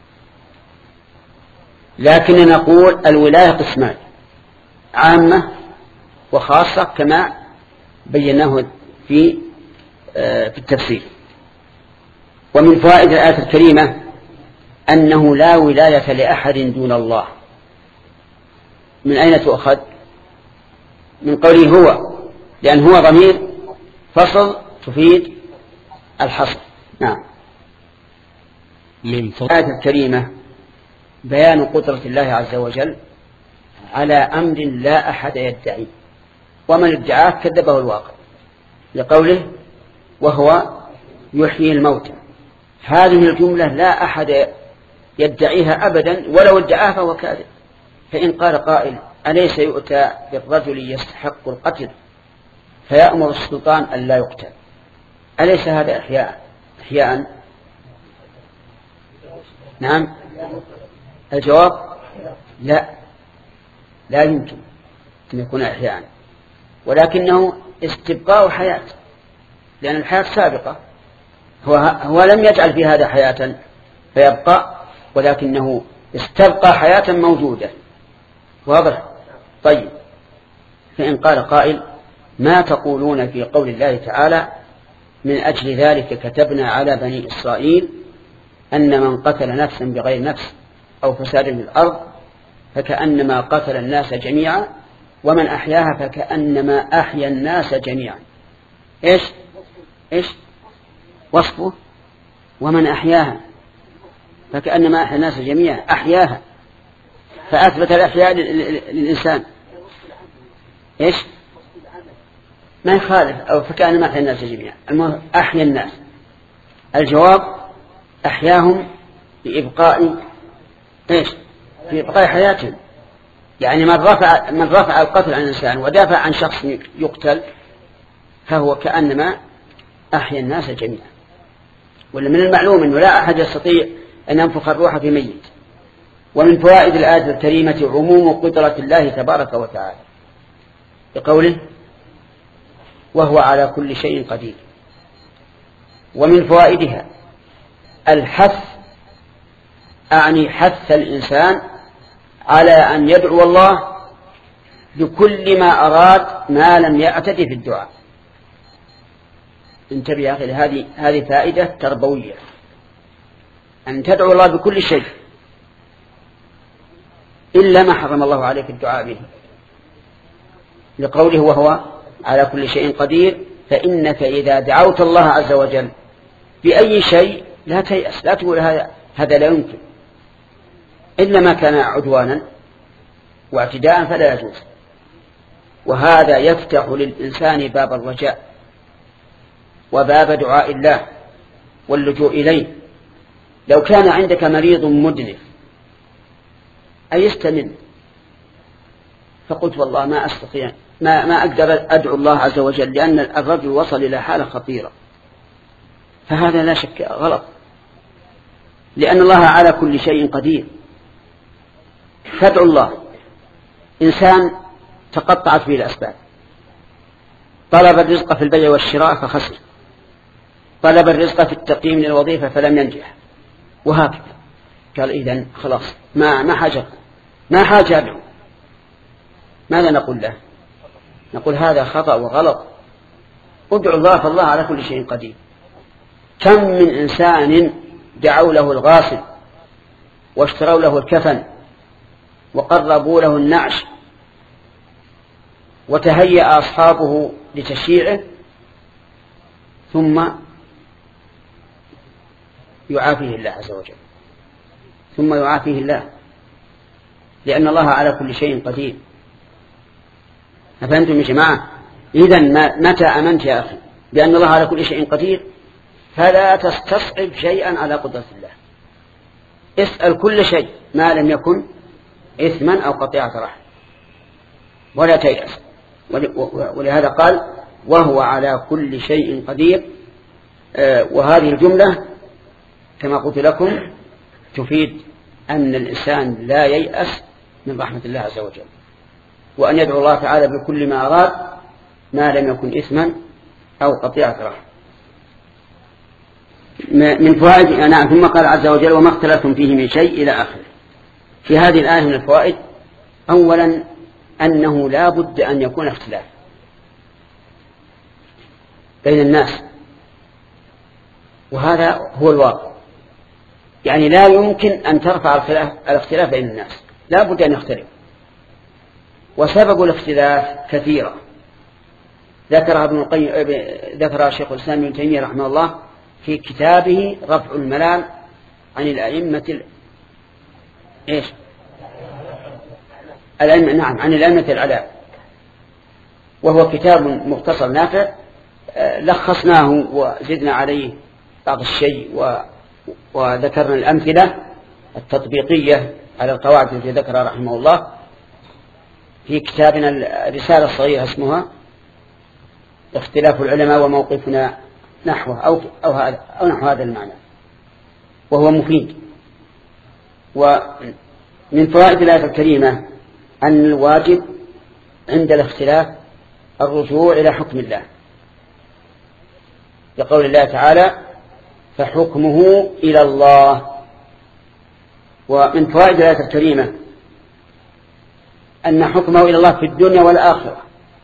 لكن نقول الولاية قسمان، عامة وخاصة، كما بيناه في في التفسير. ومن فوائد الآية الكريمة أنه لا ولاية لأحد دون الله. من أين تؤخذ؟ من قوله هو، لأن هو ضمير فصل تفيد الحصر. نعم. من الآية الكريمة بيان قدرة الله عز وجل على أمر لا أحد يدعي، ومن ادعاه كذبه الواقع، لقوله وهو يحيي الموتى. هذه الجملة لا أحد يدعيها أبدا، ولو ادعاها فهو كاذب. فإن قال قائل أليس يؤتى بالرجل يستحق القتل فيأمر السلطان أن لا يقتل، أليس هذا إحياء إحياء؟ نعم. الجواب لا، لا يمكن أن يكون إحياء، ولكنه استبقاء حياة، لأن الحياة سابقة. هو, هو لم يجعل في هذا حياة فيبقى، ولكنه استبقى حياة موجودة. واضح؟ طيب، فإن قال قائل ما تقولون في قول الله تعالى من أجل ذلك كتبنا على بني إسرائيل أن من قتل نفسا بغير نفس أو فساد في الأرض فكأنما قتل الناس جميعا ومن أحياها فكأنما أحيا الناس جميعا. إيش إيش وصفه؟ ومن أحياها فكأنما أحيا الناس جميعا، أحياها، فأثبت الأحياء للإنسان. إيش ما يخالف، أو فكأنما أحيا الناس جميعا، أحيا الناس. الجواب أحياهم بإبقاء إيش بإبقاء حياتهم. يعني من رفع, من رفع القتل عن الإنسان ودافع عن شخص يقتل فهو كأنما أحيا الناس جميعا. ولا من المعلوم أنه لا أحد يستطيع أن ينفخ الروح في ميت. ومن فوائد الآية الكريمة عموم قدرة الله تبارك وتعالى بقوله وهو على كل شيء قدير. ومن فوائدها الحث، أعني حث الإنسان على أن يدعو الله بكل ما أراد ما لم يعتد في الدعاء. انتبه يا أخي، هذه هذه فائدة تربوية، أن تدعو الله بكل شيء إلا ما حرم الله عليك الدعاء به، لقوله وهو على كل شيء قدير. فإنك إذا دعوت الله عز وجل بأي شيء لا تيأس، لا تقول هذا هذا لا يمكن، إلا ما كان عدوانا واعتداء فلا يجوز. وهذا يفتح للإنسان باب الرجاء وباب دعاء الله واللجوء إليه. لو كان عندك مريض مدنف أيست منه فقلت والله ما أستطيع ما, ما أقدر أدعو الله عز وجل لأن الرجل وصل إلى حالة خطيرة، فهذا لا شك غلط، لأن الله على كل شيء قدير. فادعو الله. إنسان تقطعت به الأسباب، طلب الرزق في البيع والشراء فخسر، طلب الرزق في التقييم للوظيفة فلم ينجح، وهكذا. قال إذن خلاص ما ما حاجة ما حاجة أدعو. ماذا نقول له؟ نقول هذا خطأ وغلط، ادعو الله فالله على كل شيء قدير. كم من إنسان دعوا له الغاسل واشتروا له الكفن وقربوا له النعش وتهيأ أصحابه لتشييعه ثم يعافيه الله عز وجل، ثم يعافيه الله، لأن الله على كل شيء قدير. أفهمتم يا جماعة؟ إذن متى أمنت يا أخي بأن الله على كل شيء قدير فلا تستصعب شيئا على قدرة الله. اسأل كل شيء ما لم يكن إثما أو قطيعة رحم ولا تيأس. ولهذا قال وهو على كل شيء قدير. وهذه الجملة كما قلت لكم تفيد أن الإنسان لا ييأس من رحمة الله عز وجل، وأن يدعو الله تعالى بكل ما أراد ما لم يكن إثما أو قطيعة رحم. من فوائد نعم. ثم قال عز وجل وما اختلفتم فيه من شيء إلى آخره. في هذه الآية من الفوائد أولا أنه لا بد أن يكون اختلاف بين الناس، وهذا هو الواقع. يعني لا يمكن أن ترفع الاختلاف بين الناس، لا بد أن يختلف. وسبب الاختلاف كثيرة ذكرها ابن القيم، ذكرها شيخ الإسلام ابن تيمية رحمه الله في كتابه رفع الملام عن الأئمة ال... إيش الأئمة نعم عن الأئمة العلام، وهو كتاب مختصر نافع لخصناه وزدنا عليه بعض الشيء و... وذكرنا الأمثلة التطبيقية على القواعد التي ذكرها رحمه الله في كتابنا الرسالة الصغيرة اسمها اختلاف العلماء وموقفنا نحوه أو, أو, هذا أو نحو هذا المعنى، وهو مفيد. ومن فوائد الآية الكريمة أن الواجب عند الاختلاف الرجوع إلى حكم الله، لقول الله تعالى فحكمه إلى الله. ومن فوائد الآية الكريمة أن حكمه إلى الله في الدنيا والآخرة،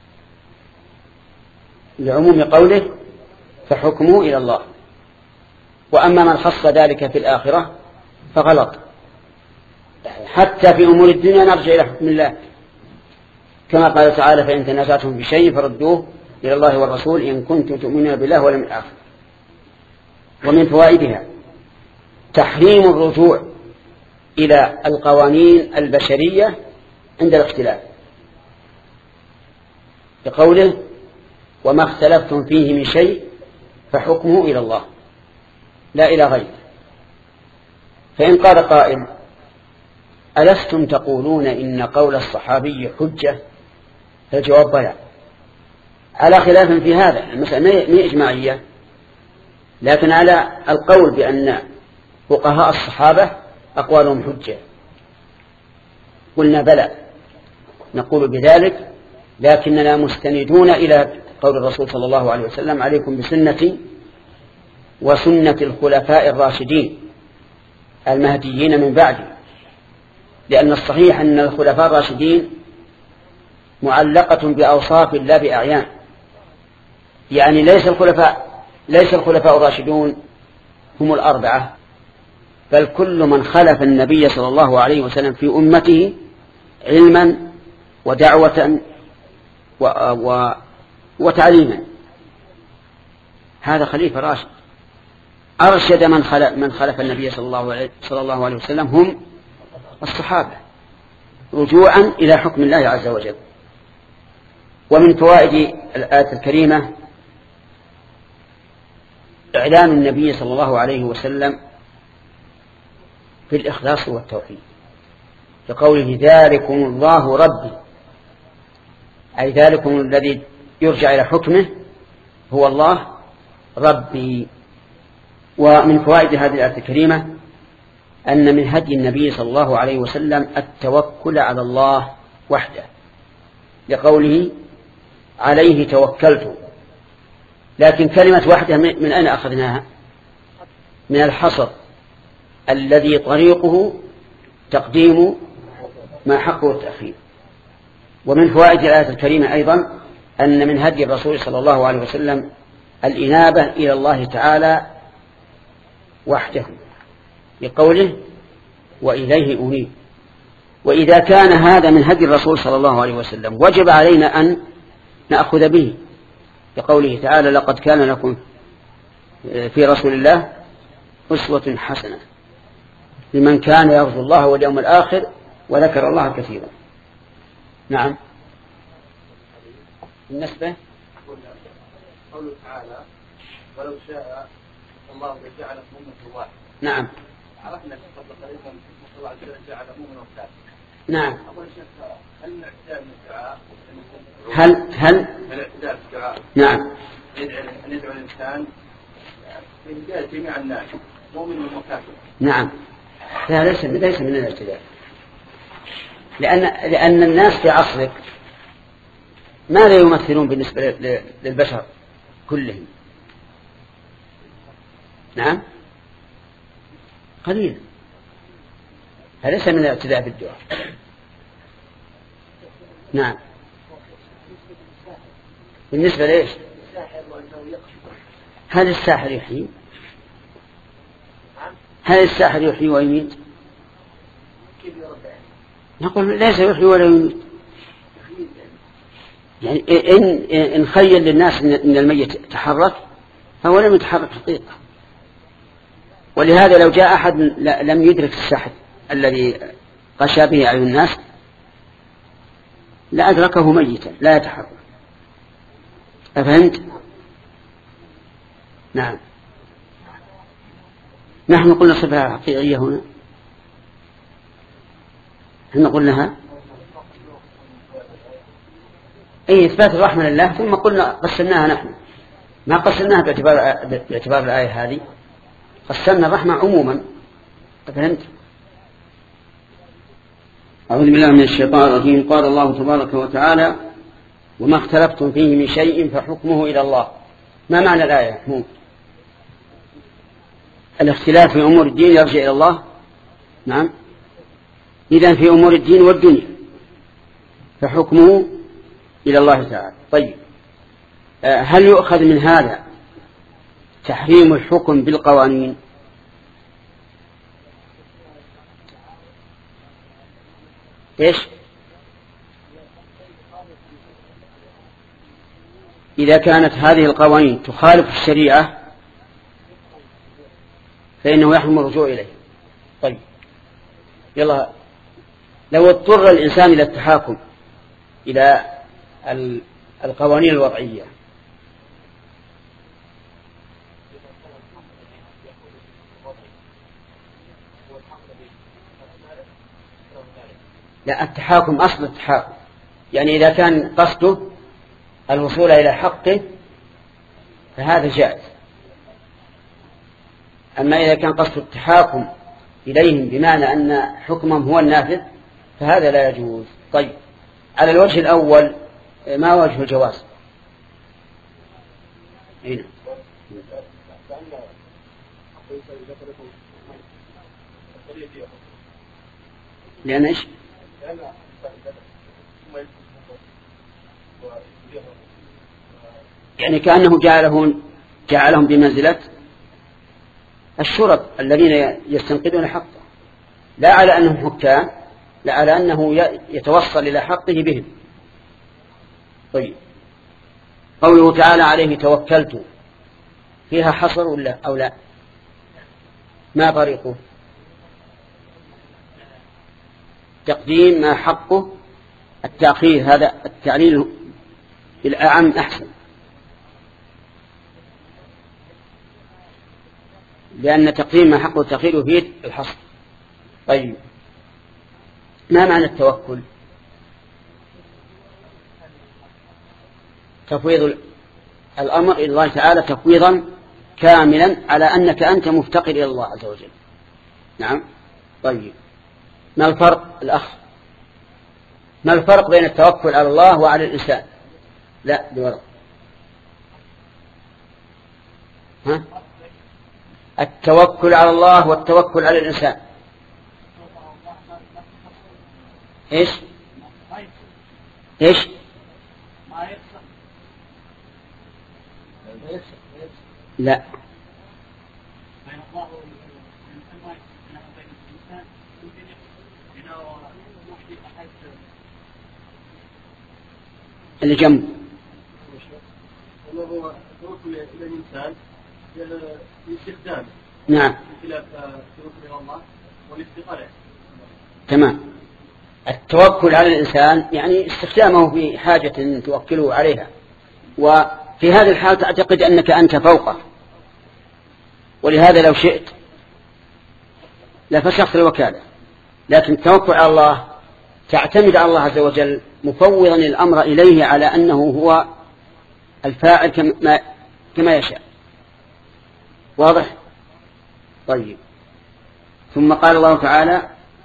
لعموم قوله فحكمه إلى الله. وأما من خص ذلك في الآخرة فغلط، حتى في أمور الدنيا نرجع إلى حكم الله، كما قال تعالى فإن تنازعتم بشيء فردوه إلى الله والرسول إن كنتم تؤمنون بالله واليوم الآخر. ومن فوائدها تحريم الرجوع إلى القوانين البشرية عند الاختلاف، بقوله وما اختلفتم فيه من شيء فحكمه إلى الله لا إلى غيره. فإن قال قائل ألستم تقولون إن قول الصحابي حجة؟ فالجواب بلى، على خلاف في هذا، المسألة ما إجماعية، لكن على القول بأن فقهاء الصحابة أقوالهم حجة قلنا بلى، نقول بذلك، لكننا مستندون إلى قول الرسول صلى الله عليه وسلم عليكم بسنتي وسنة الخلفاء الراشدين المهديين من بعدي، لأن الصحيح أن الخلفاء الراشدين معلقة بأوصاف لا بأعيان، يعني ليس الخلفاء ليس الخلفاء الراشدون هم الأربعة، بل كل من خلف النبي صلى الله عليه وسلم في أمته علما ودعوة و... و... وتعليما، هذا خليفة راشد. أرشد من خلف, من خلف النبي صلى الله عليه, صلى الله عليه وسلم هم الصحابة، رجوعا إلى حكم الله عز وجل. ومن فوائد الآية الكريمة إعلان النبي صلى الله عليه وسلم في الإخلاص والتوحيد، كقوله ذلكم الله ربي، أي ذلكم الذي يرجع إلى حكمه هو الله ربي. ومن فوائد هذه الآية الكريمة أن من هدي النبي صلى الله عليه وسلم التوكل على الله وحده، لقوله عليه توكلت. لكن كلمة وحده من أين أخذناها؟ من الحصر الذي طريقه تقديم ما حقه التأخير. ومن فوائد الآية الكريمة أيضا أن من هدي الرسول صلى الله عليه وسلم الإنابة إلى الله تعالى وحده، بقوله وإليه أنيب. وإذا كان هذا من هدي الرسول صلى الله عليه وسلم وجب علينا أن نأخذ به، بقوله تعالى لقد كان لكم في رسول الله أسوة حسنة لمن كان يرجو الله واليوم الآخر وذكر الله كثيرا. نعم. بالنسبة قوله تعالى ولو شاء الله لجعلكم أمة واحدة. نعم. عرفنا قبل قليل أن الله عز وجل جعل مؤمنا وكافرا. نعم. أول شيء هل الاعتداء من الدعاء؟ هل هل الاعتداء في الدعاء؟ نعم. أن يدعو الإنسان في بداية جميع الناس مؤمن وكافر. نعم. لا ليس ليس من الاعتداء، لأن لأن الناس في عصرك ماذا يمثلون بالنسبة للبشر كلهم؟ نعم قليل، فليس من الاعتداء بالدعاء. نعم. بالنسبة ليش؟ هل الساحر يحيي؟ هل الساحر يحيي ويميت؟ نقول ليس يحيي ولا يميت، يعني إن إن خيل للناس إن الميت تحرك فهو لم يتحرك حقيقة. ولهذا لو جاء أحد لم يدرك السحر الذي غشى به أعين الناس لأدركه ميتا لا يتحرك. أفهمت؟ نعم. نحن قلنا صفة حقيقية هنا، هل قلناها؟ أي إثبات الرحمة لله، ثم قلنا قسمناها نحن، ما قسمناها باعتبار, باعتبار الآية هذه، قسمنا الرحمة عموما. فهمت؟ أعوذ بالله من الشيطان الرجيم. قال الله تبارك وتعالى وما اختلفتم فيه من شيء فحكمه إلى الله. ما معنى الآية؟ مو الاختلاف في أمور الدين يرجع إلى الله. نعم. إذن في أمور الدين والدنيا فحكمه إلى الله تعالى. طيب، هل يؤخذ من هذا تحريم الحكم بالقوانين؟ إيش؟ إذا كانت هذه القوانين تخالف الشريعة فإنه يحرم الرجوع إليه. طيب، يلا، لو اضطر الإنسان إلى التحاكم إلى القوانين الوضعية لا، التحاكم أصل التحاكم، يعني إذا كان قصده الوصول إلى حقه فهذا جائز. أما إذا كان قصد التحاكم إليهم بمعنى أن حكمهم هو النافذ فهذا لا يجوز. طيب، على الوجه الأول ما وجه الجواز؟ هنا لأن إيش؟ يعني كأنه جعلهم جعلهم بمنزلة الشرط الذين يستنقذون حقه، لا على أنهم حكام، لا على أنه يتوصل إلى حقه بهم. طيب، قوله تعالى عليه توكلت فيها حصر ولا أو لا؟ ما طريقه؟ تقديم ما حقه التأخير، هذا التعليل بالأعم أحسن، لأن تقديم ما حقه التأخير يفيد الحصر. طيب، ما معنى التوكل؟ تفويض الأمر إلى الله تعالى تفويضا كاملا على أنك أنت مفتقر إلى الله عز وجل. نعم. طيب، ما الفرق الأخ؟ ما الفرق بين التوكل على الله وعلى الإنسان؟ لا بورق. ها؟ التوكل على الله والتوكل على الإنسان إيش؟ إيش؟ لا، اللي جنب هو التوكل إلى الإنسان باستخدامه. نعم. خلاف التوكل إلى الله والاستقالة. تمام. التوكل على الإنسان يعني استخدامه في حاجة توكله عليها، وفي هذه الحال تعتقد أنك أنت فوقه، ولهذا لو شئت لفسخت الوكالة. لكن التوكل على الله تعتمد على الله عز وجل مفوضا الأمر إليه على أنه هو الفاعل كما, كما يشاء. واضح؟ طيب، ثم قال الله تعالى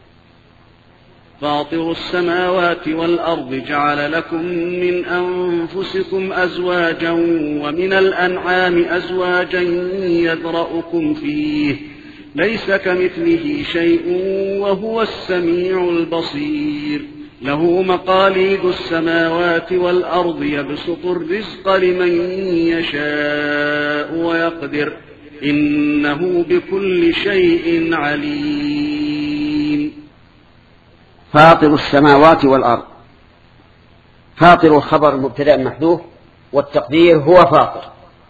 فاطر السماوات والأرض جعل لكم من أنفسكم أزواجا ومن الأنعام أزواجا يذرأكم فيه ليس كمثله شيء وهو السميع البصير له مقاليد السماوات والأرض يبسط الرزق لمن يشاء ويقدر إنه بكل شيء عليم. فاطر السماوات والأرض. فاطر خبر مبتدأ محذوف، والتقدير هو فاطر.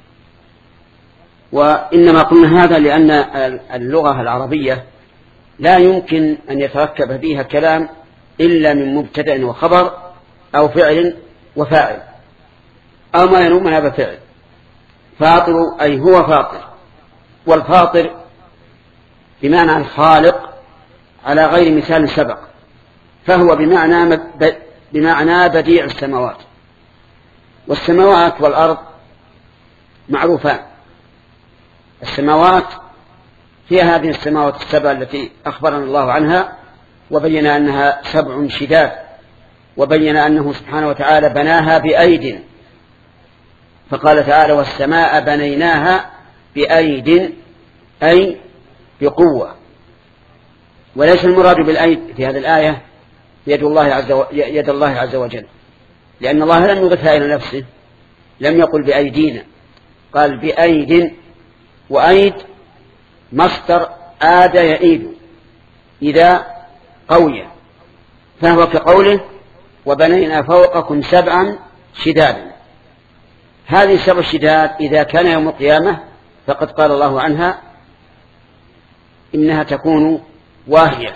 وإنما قلنا هذا لأن اللغة العربية لا يمكن أن يتركب فيها كلام إلا من مبتدأ وخبر أو فعل وفاعل أو ما ينوم هذا فعل. فاطر أي هو فاطر، والفاطر بمعنى الخالق على غير مثال سبق، فهو بمعنى بمعنى بديع السماوات. والسماوات والأرض معروفان. السماوات هي هذه السماوات السبع التي أخبرنا الله عنها، وبين أنها سبع شداد، وبين أنه سبحانه وتعالى بناها بأيد، فقال تعالى والسماء بنيناها بأيد أي بقوة. وليس المراد بالأيد في هذه الآية يد الله عز و... يد الله عز وجل، لأن الله لم يضفها إلى نفسه، لم يقل بأيدينا، قال بأيد، وأيد مصدر آد يئيد إذا قوية، فهو كقوله وبنينا فوقكم سبعا شدادا. هذه سبع شداد إذا كان يوم القيامة فقد قال الله عنها إنها تكون واهية،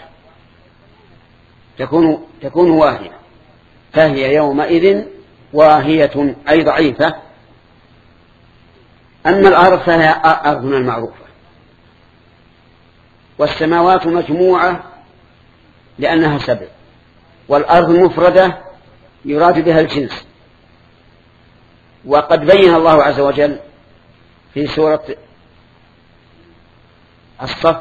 تكون, تكون واهية، فهي يومئذ واهية أي ضعيفة. أما الأرض فهي أرضنا المعروفة، والسماوات مجموعة لأنها سبع، والأرض مفردة يراد بها الجنس. وقد بين الله عز وجل في سورة الصف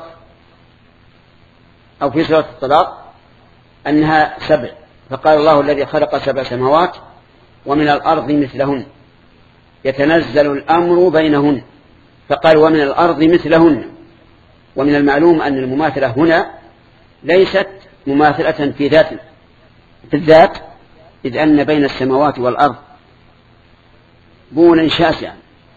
أو في سورة الطلاق أنها سبع، فقال الله الذي خلق سبع سماوات ومن الأرض مثلهن يتنزل الأمر بينهن، فقال ومن الأرض مثلهن. ومن المعلوم أن المماثلة هنا ليست مماثلة في ذات في الذات، إذ أن بين السماوات والأرض بونا شاسعا،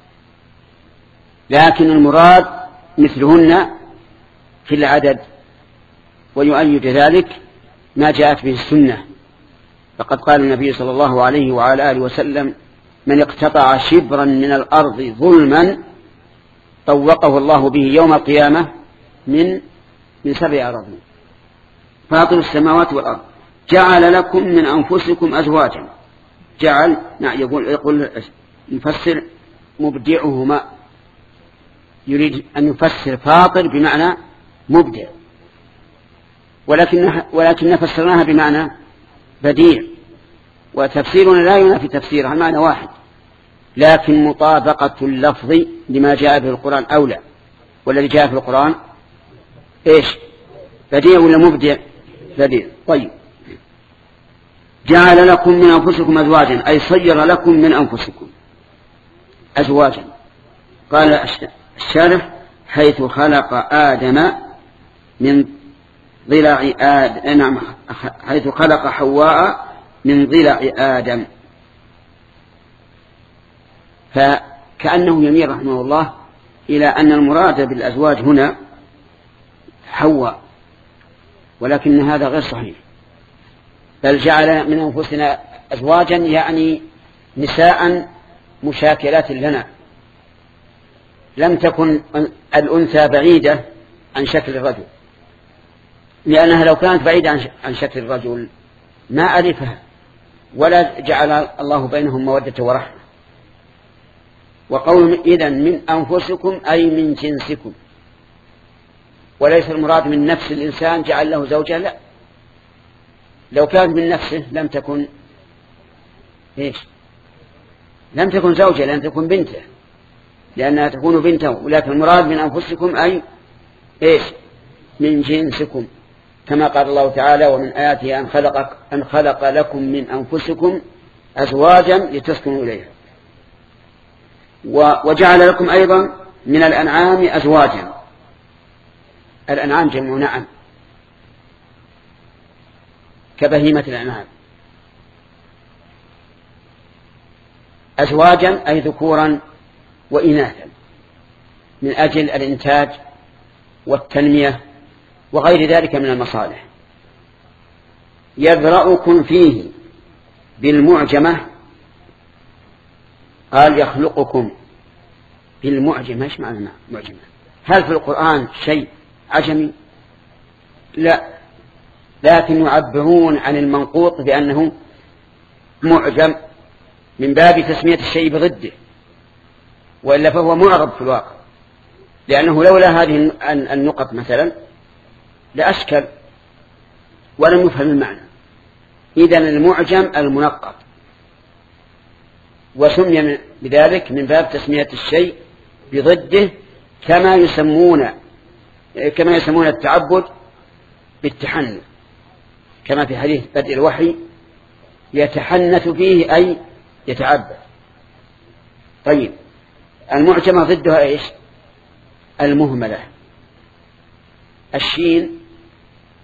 لكن المراد مثلهن في العدد. ويؤيد ذلك ما جاءت به السنة، فقد قال النبي صلى الله عليه وعلى آله وسلم من اقتطع شبرا من الأرض ظلما طوقه الله به يوم القيامة من من سبع أراضين. فاطر السماوات والأرض جعل لكم من أنفسكم أزواجا. جعل يقول يقول يفسر مبدعهما، يريد أن يفسر فاطر بمعنى مبدع، ولكن ولكن فسرناها بمعنى بديع، وتفسيرنا لا ينافي تفسيرها، المعنى واحد، لكن مطابقة اللفظ لما جاء به القرآن أولى. والذي جاء في القرآن إيش؟ بديع ولا مبدع؟ بديع. طيب، جعل لكم من أنفسكم أزواجا أي صير لكم من أنفسكم أزواجا. قال الشارح حيث خلق آدم من ضلع آدم، نعم، حيث خلق حواء من ضلع آدم. فكأنه يميل رحمه الله إلى أن المراد بالأزواج هنا حواء، ولكن هذا غير صحيح، بل جعل من أنفسنا أزواجا يعني نساء مشاكلات لنا، لم تكن الأنثى بعيدة عن شكل الرجل، لأنها لو كانت بعيدة عن شكل الرجل ما ألفها ولا جعل الله بينهم مودة ورحمة. وقول إذن من أنفسكم أي من جنسكم، وليس المراد من نفس الإنسان جعل له زوجة، لا، لو كانت من نفسه لم تكن إيش؟ لم تكن زوجة، لأن تكون بنته، لأنها تكون بنته. ولكن المراد من أنفسكم أي إيش؟ من جنسكم، كما قال الله تعالى ومن آياته أن خلق, أن خلق لكم من أنفسكم أزواجا لتسكنوا إليها. وجعل لكم أيضا من الأنعام أزواجا. الأنعام جمع نعم كبهيمة الأنعام. أزواجا أي ذكورا وإناثا من أجل الإنتاج والتنمية وغير ذلك من المصالح. يذرأكم فيه بالمعجمة، قال يخلقكم بالمعجمة. ايش معنى معجمة؟ هل في القرآن شيء عجمي؟ لا، لكن يعبرون عن المنقوط بأنه معجم من باب تسمية الشيء بضده، وإلا فهو معرب في الواقع، لأنه لولا هذه النقط مثلا لأشكل ولم يفهم المعنى. إذن المعجم المنقط، وسمي بذلك من باب تسمية الشيء بضده، كما يسمون كما يسمون التعبد بالتحنث، كما في حديث بدء الوحي يتحنث فيه أي يتعبد. طيب، المعجمة ضدها إيش؟ المهملة. الشين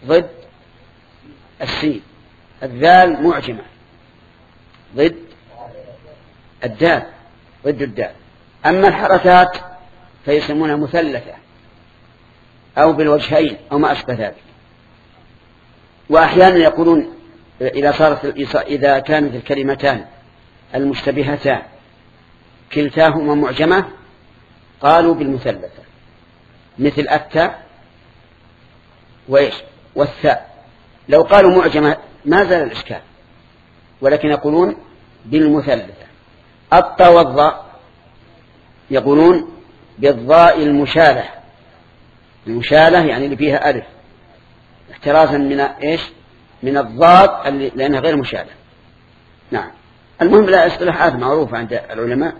ضد السين، الذال معجمة ضد الدال، ضد الدال. أما الحركات فيسمونها مثلثة أو بالوجهين أو ما أشبه ذلك. وأحيانا يقولون إذا صارت إذا كانت الكلمتان المشتبهتان كلتاهما معجمة قالوا بالمثلثة، مثل التاء وإيش والثاء. لو قالوا معجمة ما زال الإشكال، ولكن يقولون بالمثلثة. الطاء والضاء يقولون بالضاء المشالة، المشالة يعني اللي فيها ألف، احترازا من إيش من الضاد لأنها غير مشالة. نعم. المهم لا اصطلاحات معروفة عند العلماء.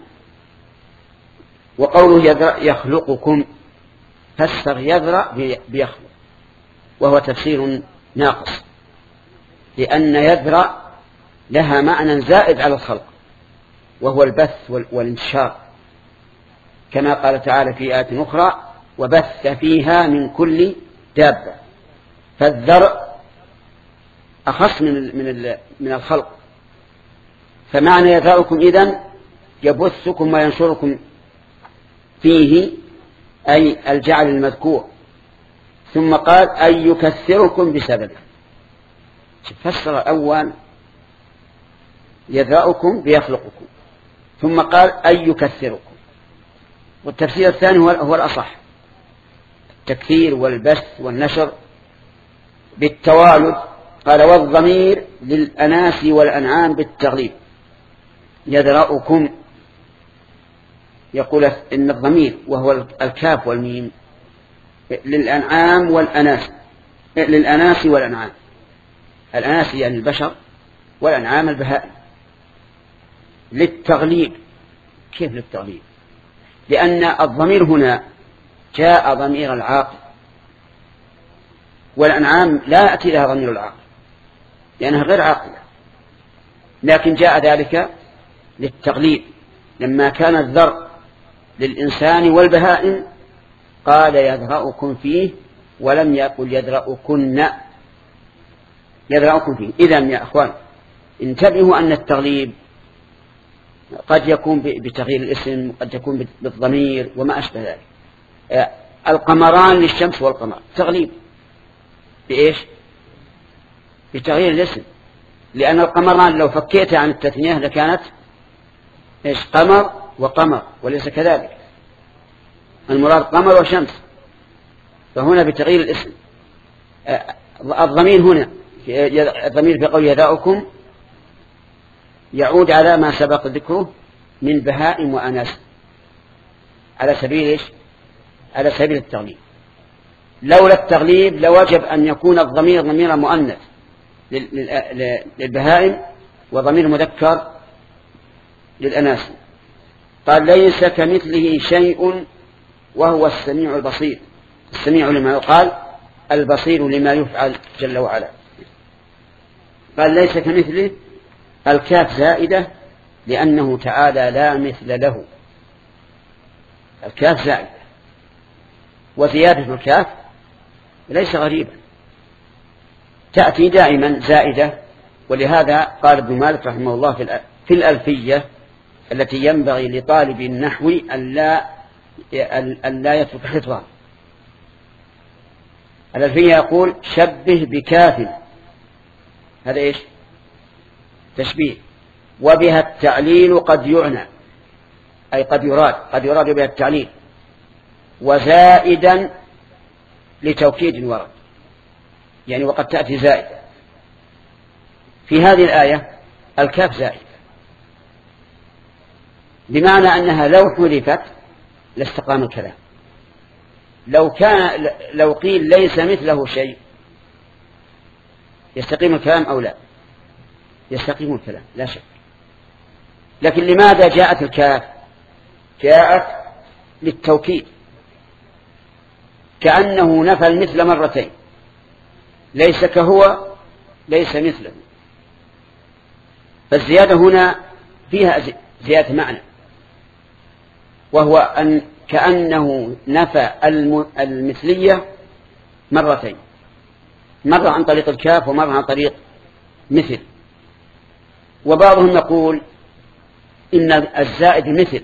وقوله يذرأ يخلقكم، فسر يذرأ بيخلق، وهو تفسير ناقص، لأن يذرأ لها معنى زائد على الخلق، وهو البث والانتشار، كما قال تعالى في آية أخرى وبث فيها من كل دابة. فالذرء أخص من من من الخلق، فمعنى يذرأكم إذن يبثكم وينشركم فيه، أي الجعل المذكور. ثم قال أن يكثركم بسببه. فسر أول يذرأكم بيخلقكم، ثم قال أن يكثركم. والتفسير الثاني هو الأصح، التكثير والبث والنشر بالتوالد. قال والضمير للأناس والأنعام بالتغليب. يذرأكم يقول إن الضمير وهو الكاف والميم للأنعام والأناس، للأناس والأنعام، الأناس يعني البشر والأنعام البهائم، للتغليب. كيف للتغليب؟ لأن الضمير هنا جاء ضمير العاقل، والأنعام لا يأتي لها ضمير العاقل لأنها غير عاقلة، لكن جاء ذلك للتغليب. لما كان الذرء للإنسان والبهائم قال يذرأكم فيه، ولم يقل يذرأكن، يذرأكم فيه. إذن يا أخوان انتبهوا أن التغليب قد يكون بتغيير الاسم، قد يكون بالضمير وما أشبه ذلك. القمران للشمس والقمر تغليب بإيش؟ بتغيير الاسم، لأن القمران لو فكيت عن التثنية لكانت إيش؟ قمر وقمر، وليس كذلك، المراد قمر وشمس. فهنا بتغيير الاسم. الضمير هنا الضمير في قول يذرأكم يعود على ما سبق ذكره من بهائم وأناس على سبيل إيش؟ على سبيل التغليب. لولا التغليب لوجب أن يكون الضمير ضمير مؤنث للبهائم وضمير مذكر للأناس. قال ليس كمثله شيء وهو السميع البصير، السميع لما يقال، البصير لما يفعل جل وعلا. قال ليس كمثله، الكاف زائدة لأنه تعالى لا مثل له، الكاف زائدة، وزيادة الكاف ليس غريبا، تأتي دائما زائدة. ولهذا قال ابن مالك رحمه الله في الألفية التي ينبغي لطالب النحو ألا ألا يترك حفظها، الألفية يقول شبه بكاف، هذا إيش؟ تشبيه. وبها التعليل قد يعنى، أي قد يراد، قد يراد بها التعليل. وزائدا لتوكيد ورد، يعني وقد تأتي زائدة. في هذه الآية الكاف زائدة، بمعنى أنها لو حذفت لاستقام الكلام. لو كان لو قيل ليس مثله شيء يستقيم الكلام أو لا؟ يستقيم الكلام لا شك. لكن لماذا جاءت الكاف؟ جاءت للتوكيد، كأنه نفى المثل مرتين، ليس كهو ليس مثله. فالزيادة هنا فيها زيادة معنى، وهو أن كأنه نفى المثلية مرتين، مرة عن طريق الكاف ومرة عن طريق مثل. وبعضهم يقول إن الزائد مثل،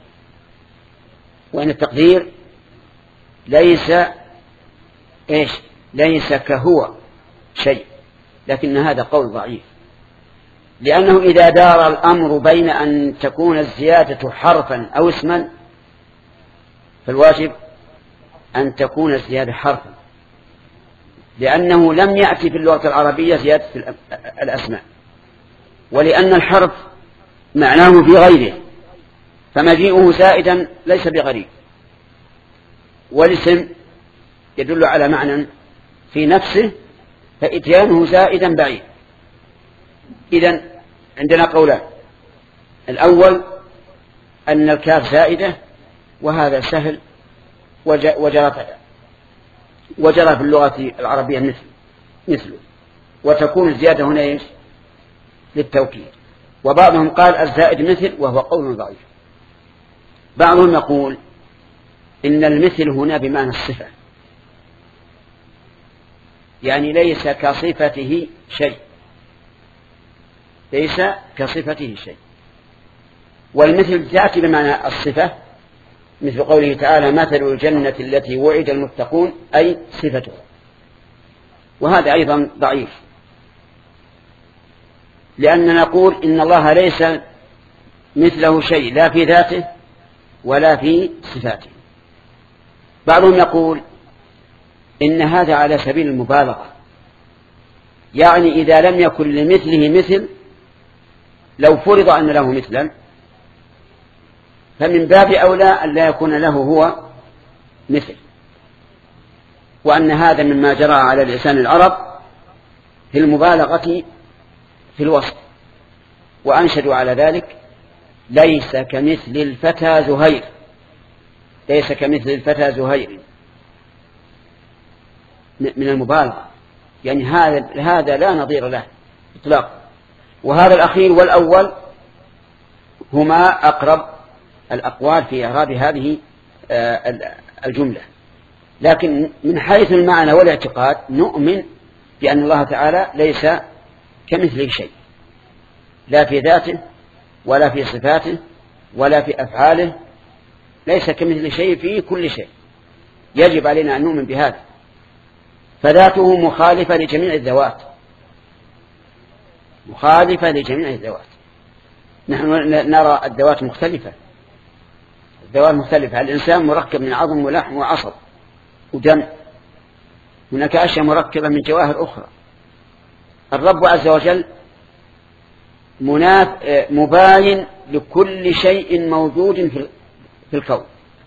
وإن التقدير ليس إيش ليس كهو شيء، لكن هذا قول ضعيف، لأنه إذا دار الأمر بين أن تكون الزيادة حرفا أو اسما فالواجب أن تكون الزيادة حرفا، لأنه لم يأتي في اللغة العربية زيادة في الأسماء، ولأن الحرف معناه في غيره فمجيئه زائدا ليس بغريب، والاسم يدل على معنى في نفسه فإتيانه زائدا بعيد. إذن عندنا قولان: الأول أن الكاف زائدة وهذا سهل وجرى وجرى في اللغة العربية مثل مثله، وتكون الزيادة هنا إيش للتوكيد. وبعضهم قال الزائد مثل وهو قول ضعيف. بعضهم يقول إن المثل هنا بمعنى الصفة، يعني ليس كصفته شيء، ليس كصفته شيء. والمثل تأتي بمعنى الصفة، مثل قوله تعالى: مثل الجنة التي وعد المتقون، أي صفته. وهذا أيضا ضعيف، لأننا نقول إن الله ليس مثله شيء لا في ذاته ولا في صفاته. بعضهم يقول إن هذا على سبيل المبالغة، يعني إذا لم يكن لمثله مثل، لو فرض أن له مثلا فمن باب أولى أن لا يكون له هو مثل، وأن هذا مما جرى على لسان العرب في المبالغة في الوصف. وأنشدوا على ذلك: ليس كمثل الفتى زهير، ليس كمثل الفتى زهير، من المبالغة، يعني هذا هذا لا نظير له إطلاقا. وهذا الأخير والأول هما أقرب الأقوال في إعراب هذه الجملة، لكن من حيث المعنى والاعتقاد نؤمن بأن الله تعالى ليس كمثله شيء، لا في ذاته ولا في صفاته ولا في أفعاله، ليس كمثله شيء في كل شيء، يجب علينا أن نؤمن بهذا. فذاته مخالفة لجميع الذوات، مخالفة لجميع الذوات. نحن نرى الذوات مختلفة، الذوات مختلفة. الإنسان مركب من عظم ولحم وعصب ودم، هناك أشياء مركبة من جواهر أخرى. الرب عز وجل مناف مباين لكل شيء موجود في الكون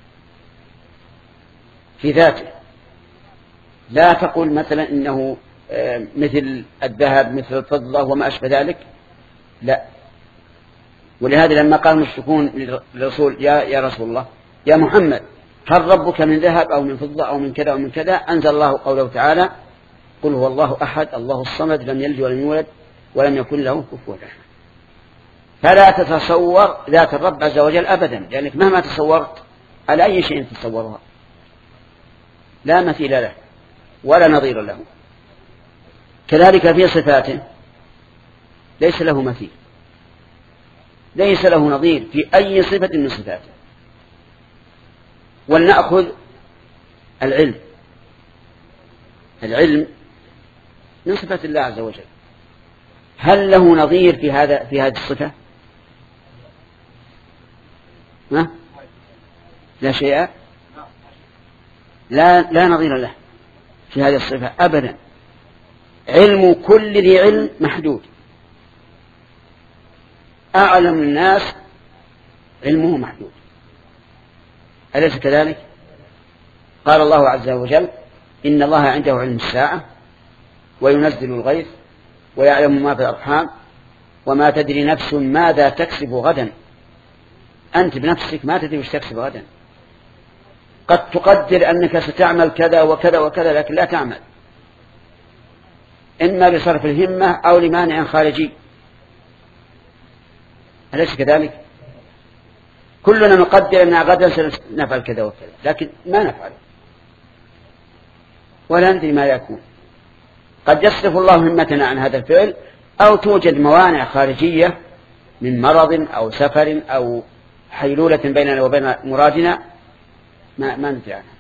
في ذاته. لا تقول مثلا إنه مثل الذهب مثل الفضة وما أشبه ذلك، لا. ولهذا لما قال المشركون للرسول: يا يا رسول الله، يا محمد، هل ربك من ذهب أو من فضة أو من كذا أو من كذا؟ أنزل الله قوله تعالى: قل هو الله أحد الله الصمد لم يلد ولم يولد ولم يكن له كفوا أحد. فلا تتصور ذات الرب عز وجل أبدا، لأنك مهما تصورت على أي شيء تتصورها لا مثيل له ولا نظير له. كذلك في صفاته ليس له مثيل، ليس له نظير في أي صفة من صفاته. ولنأخذ العلم، العلم من صفة الله عز وجل، هل له نظير في هذا في هذه الصفة؟ ما؟ لا شيء، لا لا نظير له في هذه الصفة أبدا. علم كل ذي علم محدود، أعلم الناس علمه محدود، أليس كذلك؟ قال الله عز وجل: إن الله عنده علم الساعة وينزل الغيث ويعلم ما في الأرحام وما تدري نفس ماذا تكسب غدا. أنت بنفسك ما تدري وش تكسب غدا، قد تقدر أنك ستعمل كذا وكذا وكذا لكن لا تعمل، إما بصرف الهمة أو لمانع خارجي، أليس كذلك؟ كلنا نقدر أن غدا سنفعل كذا وكذا لكن ما نفعل ولا ندري ما يكون. قد يصرف الله همتنا عن هذا الفعل، أو توجد موانع خارجية من مرض أو سفر أو حيلولة بيننا وبين مرادنا ما, ما ندري عنها.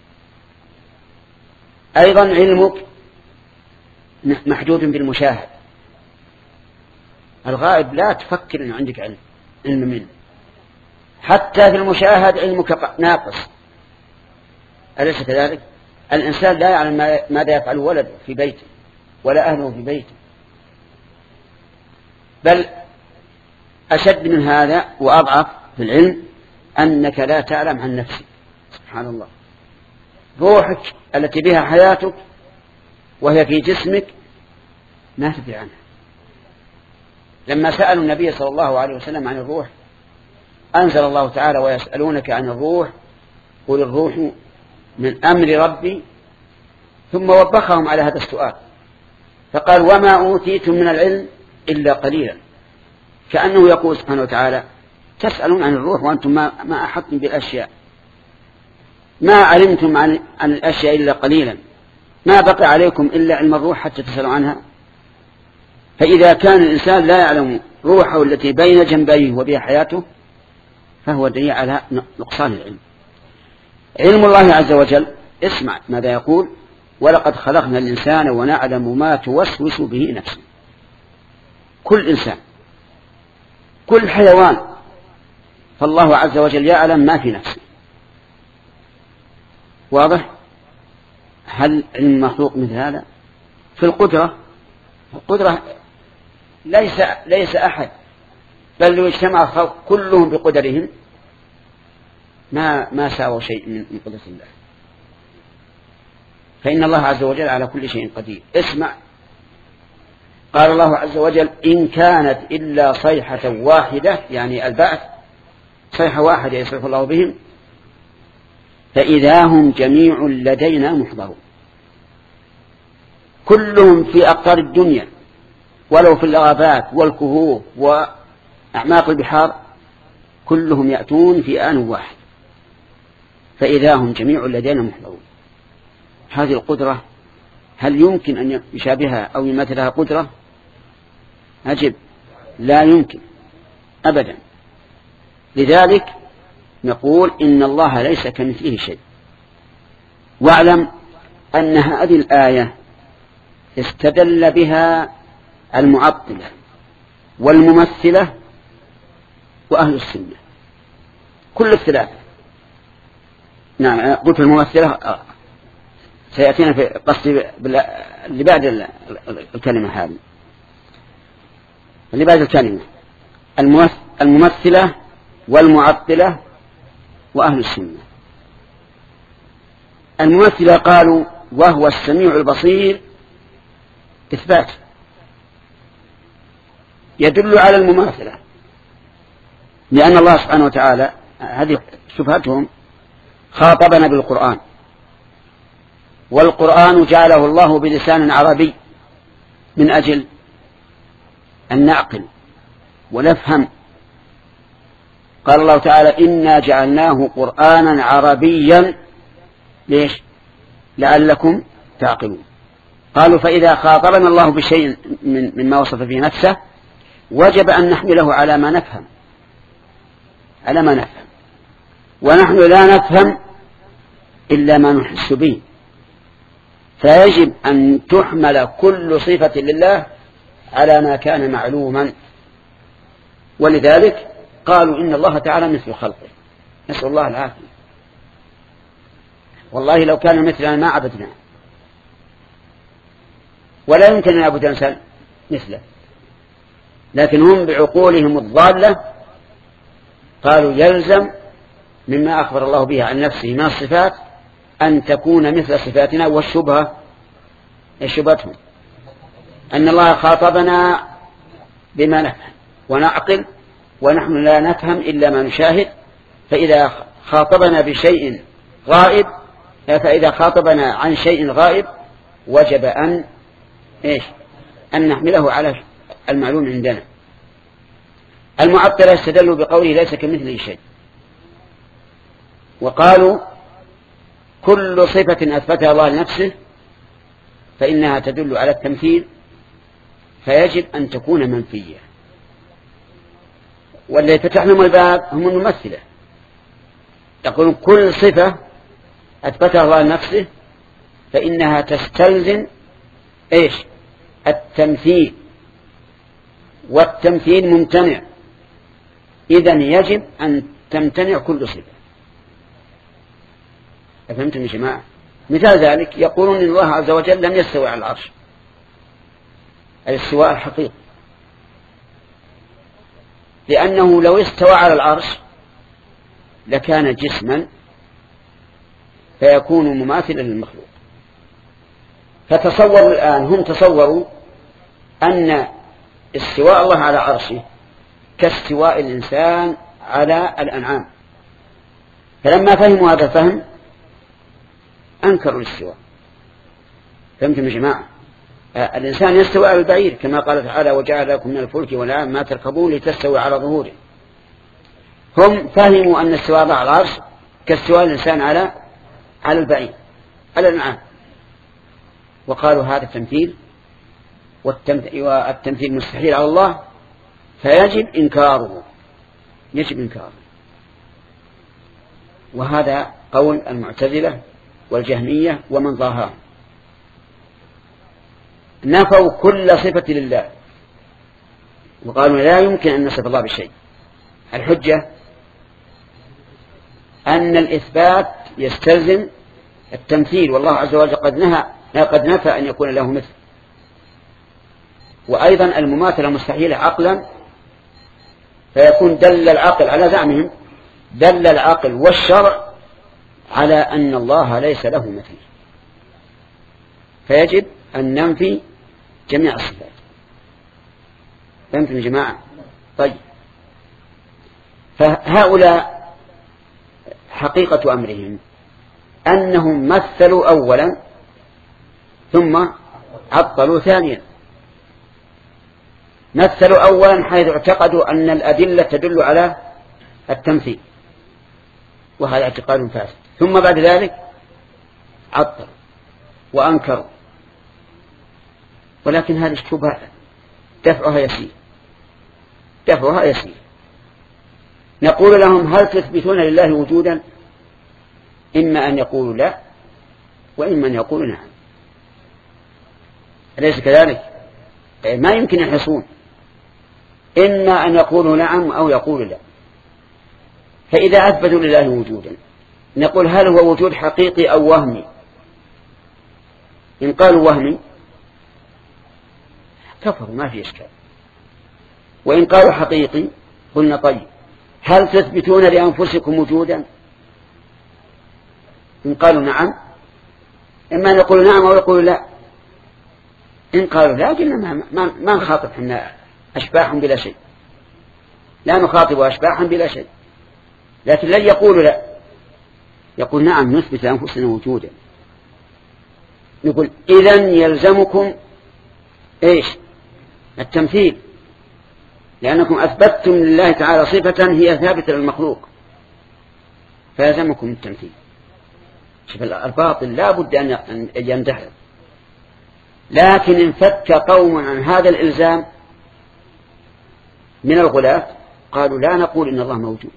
أيضا علمك محدود بالمشاهد. الغائب لا تفكر أن عندك علم علم منه، حتى في المشاهد علمك ناقص، أليس كذلك؟ الإنسان لا يعلم ماذا يفعل ولده في بيته ولا أهله في بيته، بل أشد من هذا وأضعف في العلم أنك لا تعلم عن نفسك. سبحان الله، روحك التي بها حياتك وهي في جسمك ما تدري عنها. لما سألوا النبي صلى الله عليه وسلم عن الروح أنزل الله تعالى ويسألونك عن الروح قل الروح من أمر ربي، ثم وبخهم على هذا السؤال فقال وما أوتيتم من العلم إلا قليلا، كأنه يقول سبحانه وتعالى تسألون عن الروح وأنتم ما, ما أحطتم بالأشياء، ما علمتم عن, عن الأشياء إلا قليلا، ما بقي عليكم إلا علم الروح حتى تسألوا عنها. فإذا كان الإنسان لا يعلم روحه التي بين جنبيه وبها حياته فهو دليل على نقصان العلم. علم الله عز وجل، اسمع ماذا يقول ولقد خلقنا الإنسان ونعلم ما توسوس به نفسه. كل إنسان كل حيوان فالله عز وجل يعلم ما في نفسه. واضح؟ هل علم مخلوق مثل هذا؟ في القدرة، القدرة ليس, ليس أحد بل لو اجتمع الخلق كلهم بقدرهم ما, ما ساووا شيء من قدرة الله، فإن الله عز وجل على كل شيء قدير. اسمع، قال الله عز وجل إن كانت إلا صيحة واحدة، يعني البعث صيحة واحدة يصرف الله بهم، فإذا هم جميع لدينا محضرون. كلهم في أقطار الدنيا ولو في الغابات والكهوف وأعماق البحار كلهم يأتون في آن واحد، فإذا هم جميع لدينا محضرون. هذه القدرة هل يمكن أن يشابهها أو يمثلها قدرة؟ أجب لا يمكن أبدا. لذلك نقول إن الله ليس كمثله شيء. واعلم أن هذه الآية استدل بها المعطلة والممثلة وأهل السنة كل الثلاثة. نعم، قلت الممثلة سيأتينا في قصدي اللي بعد الكلمة هذه، اللي بعد الكلمة الممثلة والمعطلة وأهل السنة. الممثلة قالوا وهو السميع البصير إثبات يدل على المماثلة، لأن الله سبحانه وتعالى هذه شبهتهم خاطبنا بالقرآن، والقرآن جعله الله بلسان عربي من أجل أن نعقل ونفهم. قال الله تعالى إنا جعلناه قرآنا عربيا ليش؟ لعلكم تعقلون. قالوا فإذا خاطبنا الله بشيء من مما وصف فيه نفسه وجب أن نحمله على ما نفهم على ما نفهم ونحن لا نفهم إلا ما نحس به، فيجب أن تحمل كل صفة لله على ما كان معلوما. ولذلك قالوا إن الله تعالى مثل خلقه، نسأل الله العافية. والله لو كان مثلنا ما عبدنا، ولا يمكن أن يعبد الإنسان مثله، لكن هم بعقولهم الضالة قالوا يلزم مما أخبر الله به عن نفسه من الصفات أن تكون مثل صفاتنا. والشبهة شبهتهم أن الله خاطبنا بما نفهم ونعقل ونحن لا نفهم إلا ما نشاهد، فإذا خاطبنا بشيء غائب فإذا خاطبنا عن شيء غائب وجب أن إيش أن نحمله على المعلوم عندنا. المعطلة استدلوا بقوله ليس كمثله شيء، وقالوا كل صفة أثبتها الله لنفسه فإنها تدل على التمثيل، فيجب أن تكون منفية. والذي يفتح لهم الباب هم الممثلة، يقولون كل صفة أثبتها الله لنفسه فإنها تستلزم إيش؟ التمثيل، والتمثيل ممتنع، إذن يجب أن تمتنع كل صفة. أفهمتم يا جماعة؟ مثال ذلك يقولون إن الله عز وجل لم يستوي على العرش، الاستواء الحقيقي، لأنه لو استوى على العرش لكان جسما فيكون مماثلا للمخلوق. فتصوروا الآن، هم تصوروا أن استواء الله على عرشه كاستواء الإنسان على الأنعام، فلما فهموا هذا الفهم أنكروا الاستواء. فهمتم يا جماعة؟ الإنسان يستوي على البعير كما قال تعالى وجعل لكم من الفلك والأنعام ما تركبون لتستوي على ظهوره. هم فهموا أن استواء الله على العرش كاستواء الإنسان على على البعير على الأنعام، وقالوا هذا تمثيل، والتمثيل مستحيل على الله، فيجب إنكاره، يجب إنكاره. وهذا قول المعتزلة والجهمية ومن ضاهاهم، نفوا كل صفة لله وقالوا لا يمكن أن نصف الله بشيء. الحجة أن الإثبات يستلزم التمثيل، والله عز وجل قد نهى قد نفى أن يكون له مثل. وأيضا المماثلة مستحيلة عقلا، فيكون دل العقل على زعمهم، دل العقل والشرع على أن الله ليس له مثل، فيجب أن ننفي جميع الصفات. فهمتم يا جماعة؟ طيب، فهؤلاء حقيقة أمرهم أنهم مثلوا أولا ثم عطلوا ثانيا. مثلوا أولا حيث اعتقدوا أن الأدلة تدل على التمثيل، وهذا اعتقاد فاسد، ثم بعد ذلك عطلوا وأنكروا. ولكن هذه الشبهة دفعها يسير، دفعها يسير. نقول لهم هل تثبتون لله وجودا؟ إما أن يقولوا لا، وإما أن يقولوا نعم. أليس كذلك؟ ما يمكن يحصون، إما أن يقولوا نعم أو يقولوا لا. فإذا أثبتوا لله وجودا نقول هل هو وجود حقيقي أو وهمي؟ إن قالوا وهمي كفروا، ما في إشكال. وإن قالوا حقيقي قلنا طيب هل تثبتون لأنفسكم وجودا؟ إن قالوا نعم إما أن يقولوا نعم أو يقولوا لا. إن قالوا لا قلنا ما, ما, ما نخاطب حنا أشباحهم بلا شيء، لا نخاطب أشباحهم بلا شيء. لكن لن يقولوا لا، يقول نعم نثبت لأنفسنا وجودا. نقول إذن يلزمكم إيش؟ التمثيل، لأنكم أثبتتم لله تعالى صفة هي ثابتة للمخلوق، فيلزمكم التمثيل. شوف الباطل لا بد أن يندحر. لكن انفك قوم عن هذا الإلزام من الغلاة، قالوا لا نقول إن الله موجود،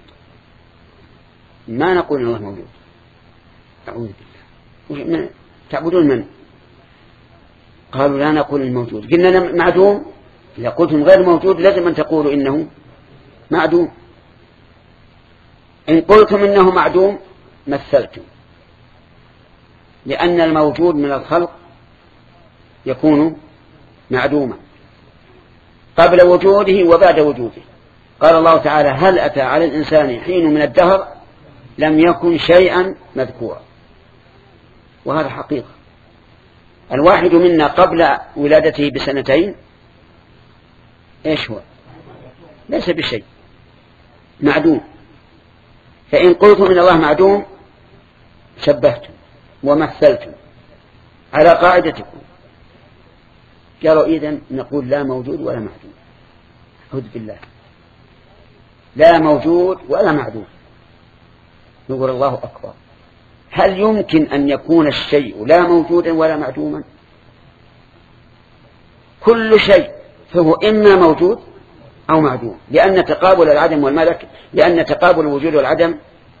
ما نقول إن الله موجود، أعوذ بالله. تعبدون من؟ قالوا لا نقول الموجود. قلنا معدوم، إذا قلتم غير موجود لازم أن تقولوا إنه معدوم. إن قلتم إنه معدوم مثلتم، لأن الموجود من الخلق يكون معدوما قبل وجوده وبعد وجوده. قال الله تعالى هل أتى على الإنسان حين من الدهر لم يكن شيئا مذكورا. وهذا حقيقة. الواحد منا قبل ولادته بسنتين إيش هو؟ ليس بشيء، معدوم. فإن قلتم إن الله معدوم شبهتم ومثلتم على قاعدتكم. قالوا إذن نقول لا موجود ولا معدوم. أعوذ بالله، لا موجود ولا معدوم. نقول الله أكبر، هل يمكن أن يكون الشيء لا موجودا ولا معدوما؟ كل شيء فهو إما موجود أو معدوم، لأن تقابل العدم والملك لأن تقابل الوجود والعدم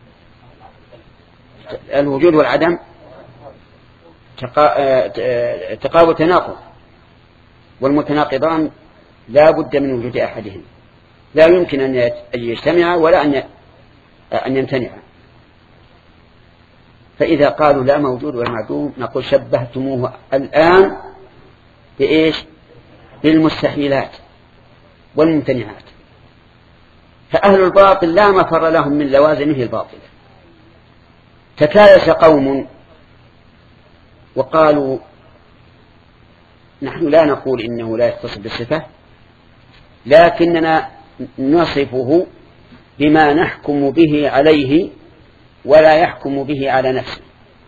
الوجود والعدم تقابل تناقض، والمتناقضان لا بد من وجود أحدهم، لا يمكن أن يجتمع ولا أن يمتنع. فإذا قالوا لا موجود ولا معدوم نقول شبهتموه الآن بإيش؟ بالمستحيلات والممتنعات. فأهل الباطل لا مفر لهم من لوازمه الباطلة. تكايس قوم وقالوا نحن لا نقول إنه لا يتصف بالصفة، لكننا نصفه بما نحكم به عليه ولا يحكم به على نفسه.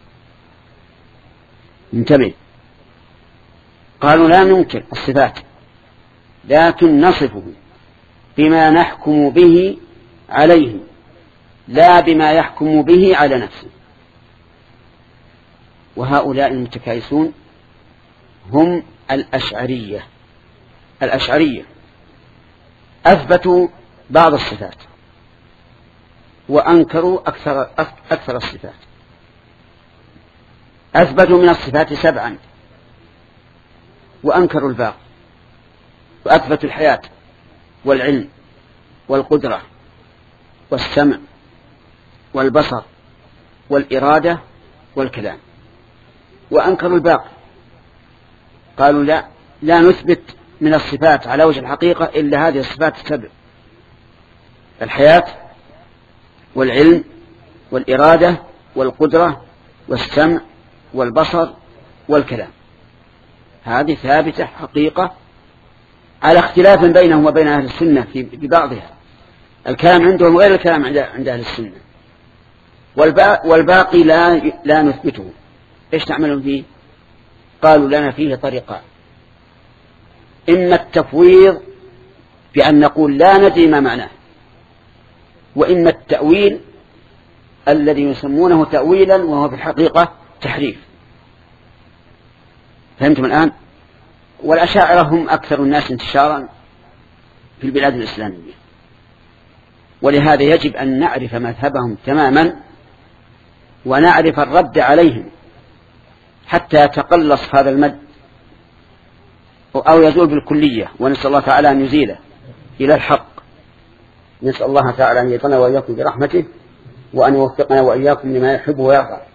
انتبه، قالوا لا ننكر الصفات لكن نصفه بما نحكم به عليه لا بما يحكم به على نفسه. وهؤلاء المتكايسون هم الأشعرية. الأشعرية أثبتوا بعض الصفات وأنكروا أكثر, أكثر الصفات. أثبتوا من الصفات سبعا وأنكروا الباقي، وأثبتوا الحياة والعلم والقدرة والسمع والبصر والإرادة والكلام، وأنكروا الباقي. قالوا لا لا نثبت من الصفات على وجه الحقيقة إلا هذه الصفات السبع: الحياة والعلم والإرادة والقدرة والسمع والبصر والكلام. هذه ثابتة حقيقة على اختلاف بينهم وبين أهل السنة في بعضها. الكلام عندهم غير الكلام عند أهل السنة. والباقي لا لا نثبته. إيش تعملون فيه؟ قالوا لنا فيه طريقان: إما التفويض بأن نقول لا ندري ما معناه، وإما التأويل الذي يسمونه تأويلا وهو في الحقيقة تحريف. فهمتم الآن؟ والأشاعرة هم أكثر الناس انتشارا في البلاد الإسلامية، ولهذا يجب أن نعرف مذهبهم تماما ونعرف الرد عليهم حتى يتقلص هذا المد أو يزول بالكلية، ونسأل الله تعالى أن يزيله إلى الحق. نسأل الله تعالى أن يطلع وإياكم برحمته وأن يوفقنا وإياكم لما يحب ويرضى.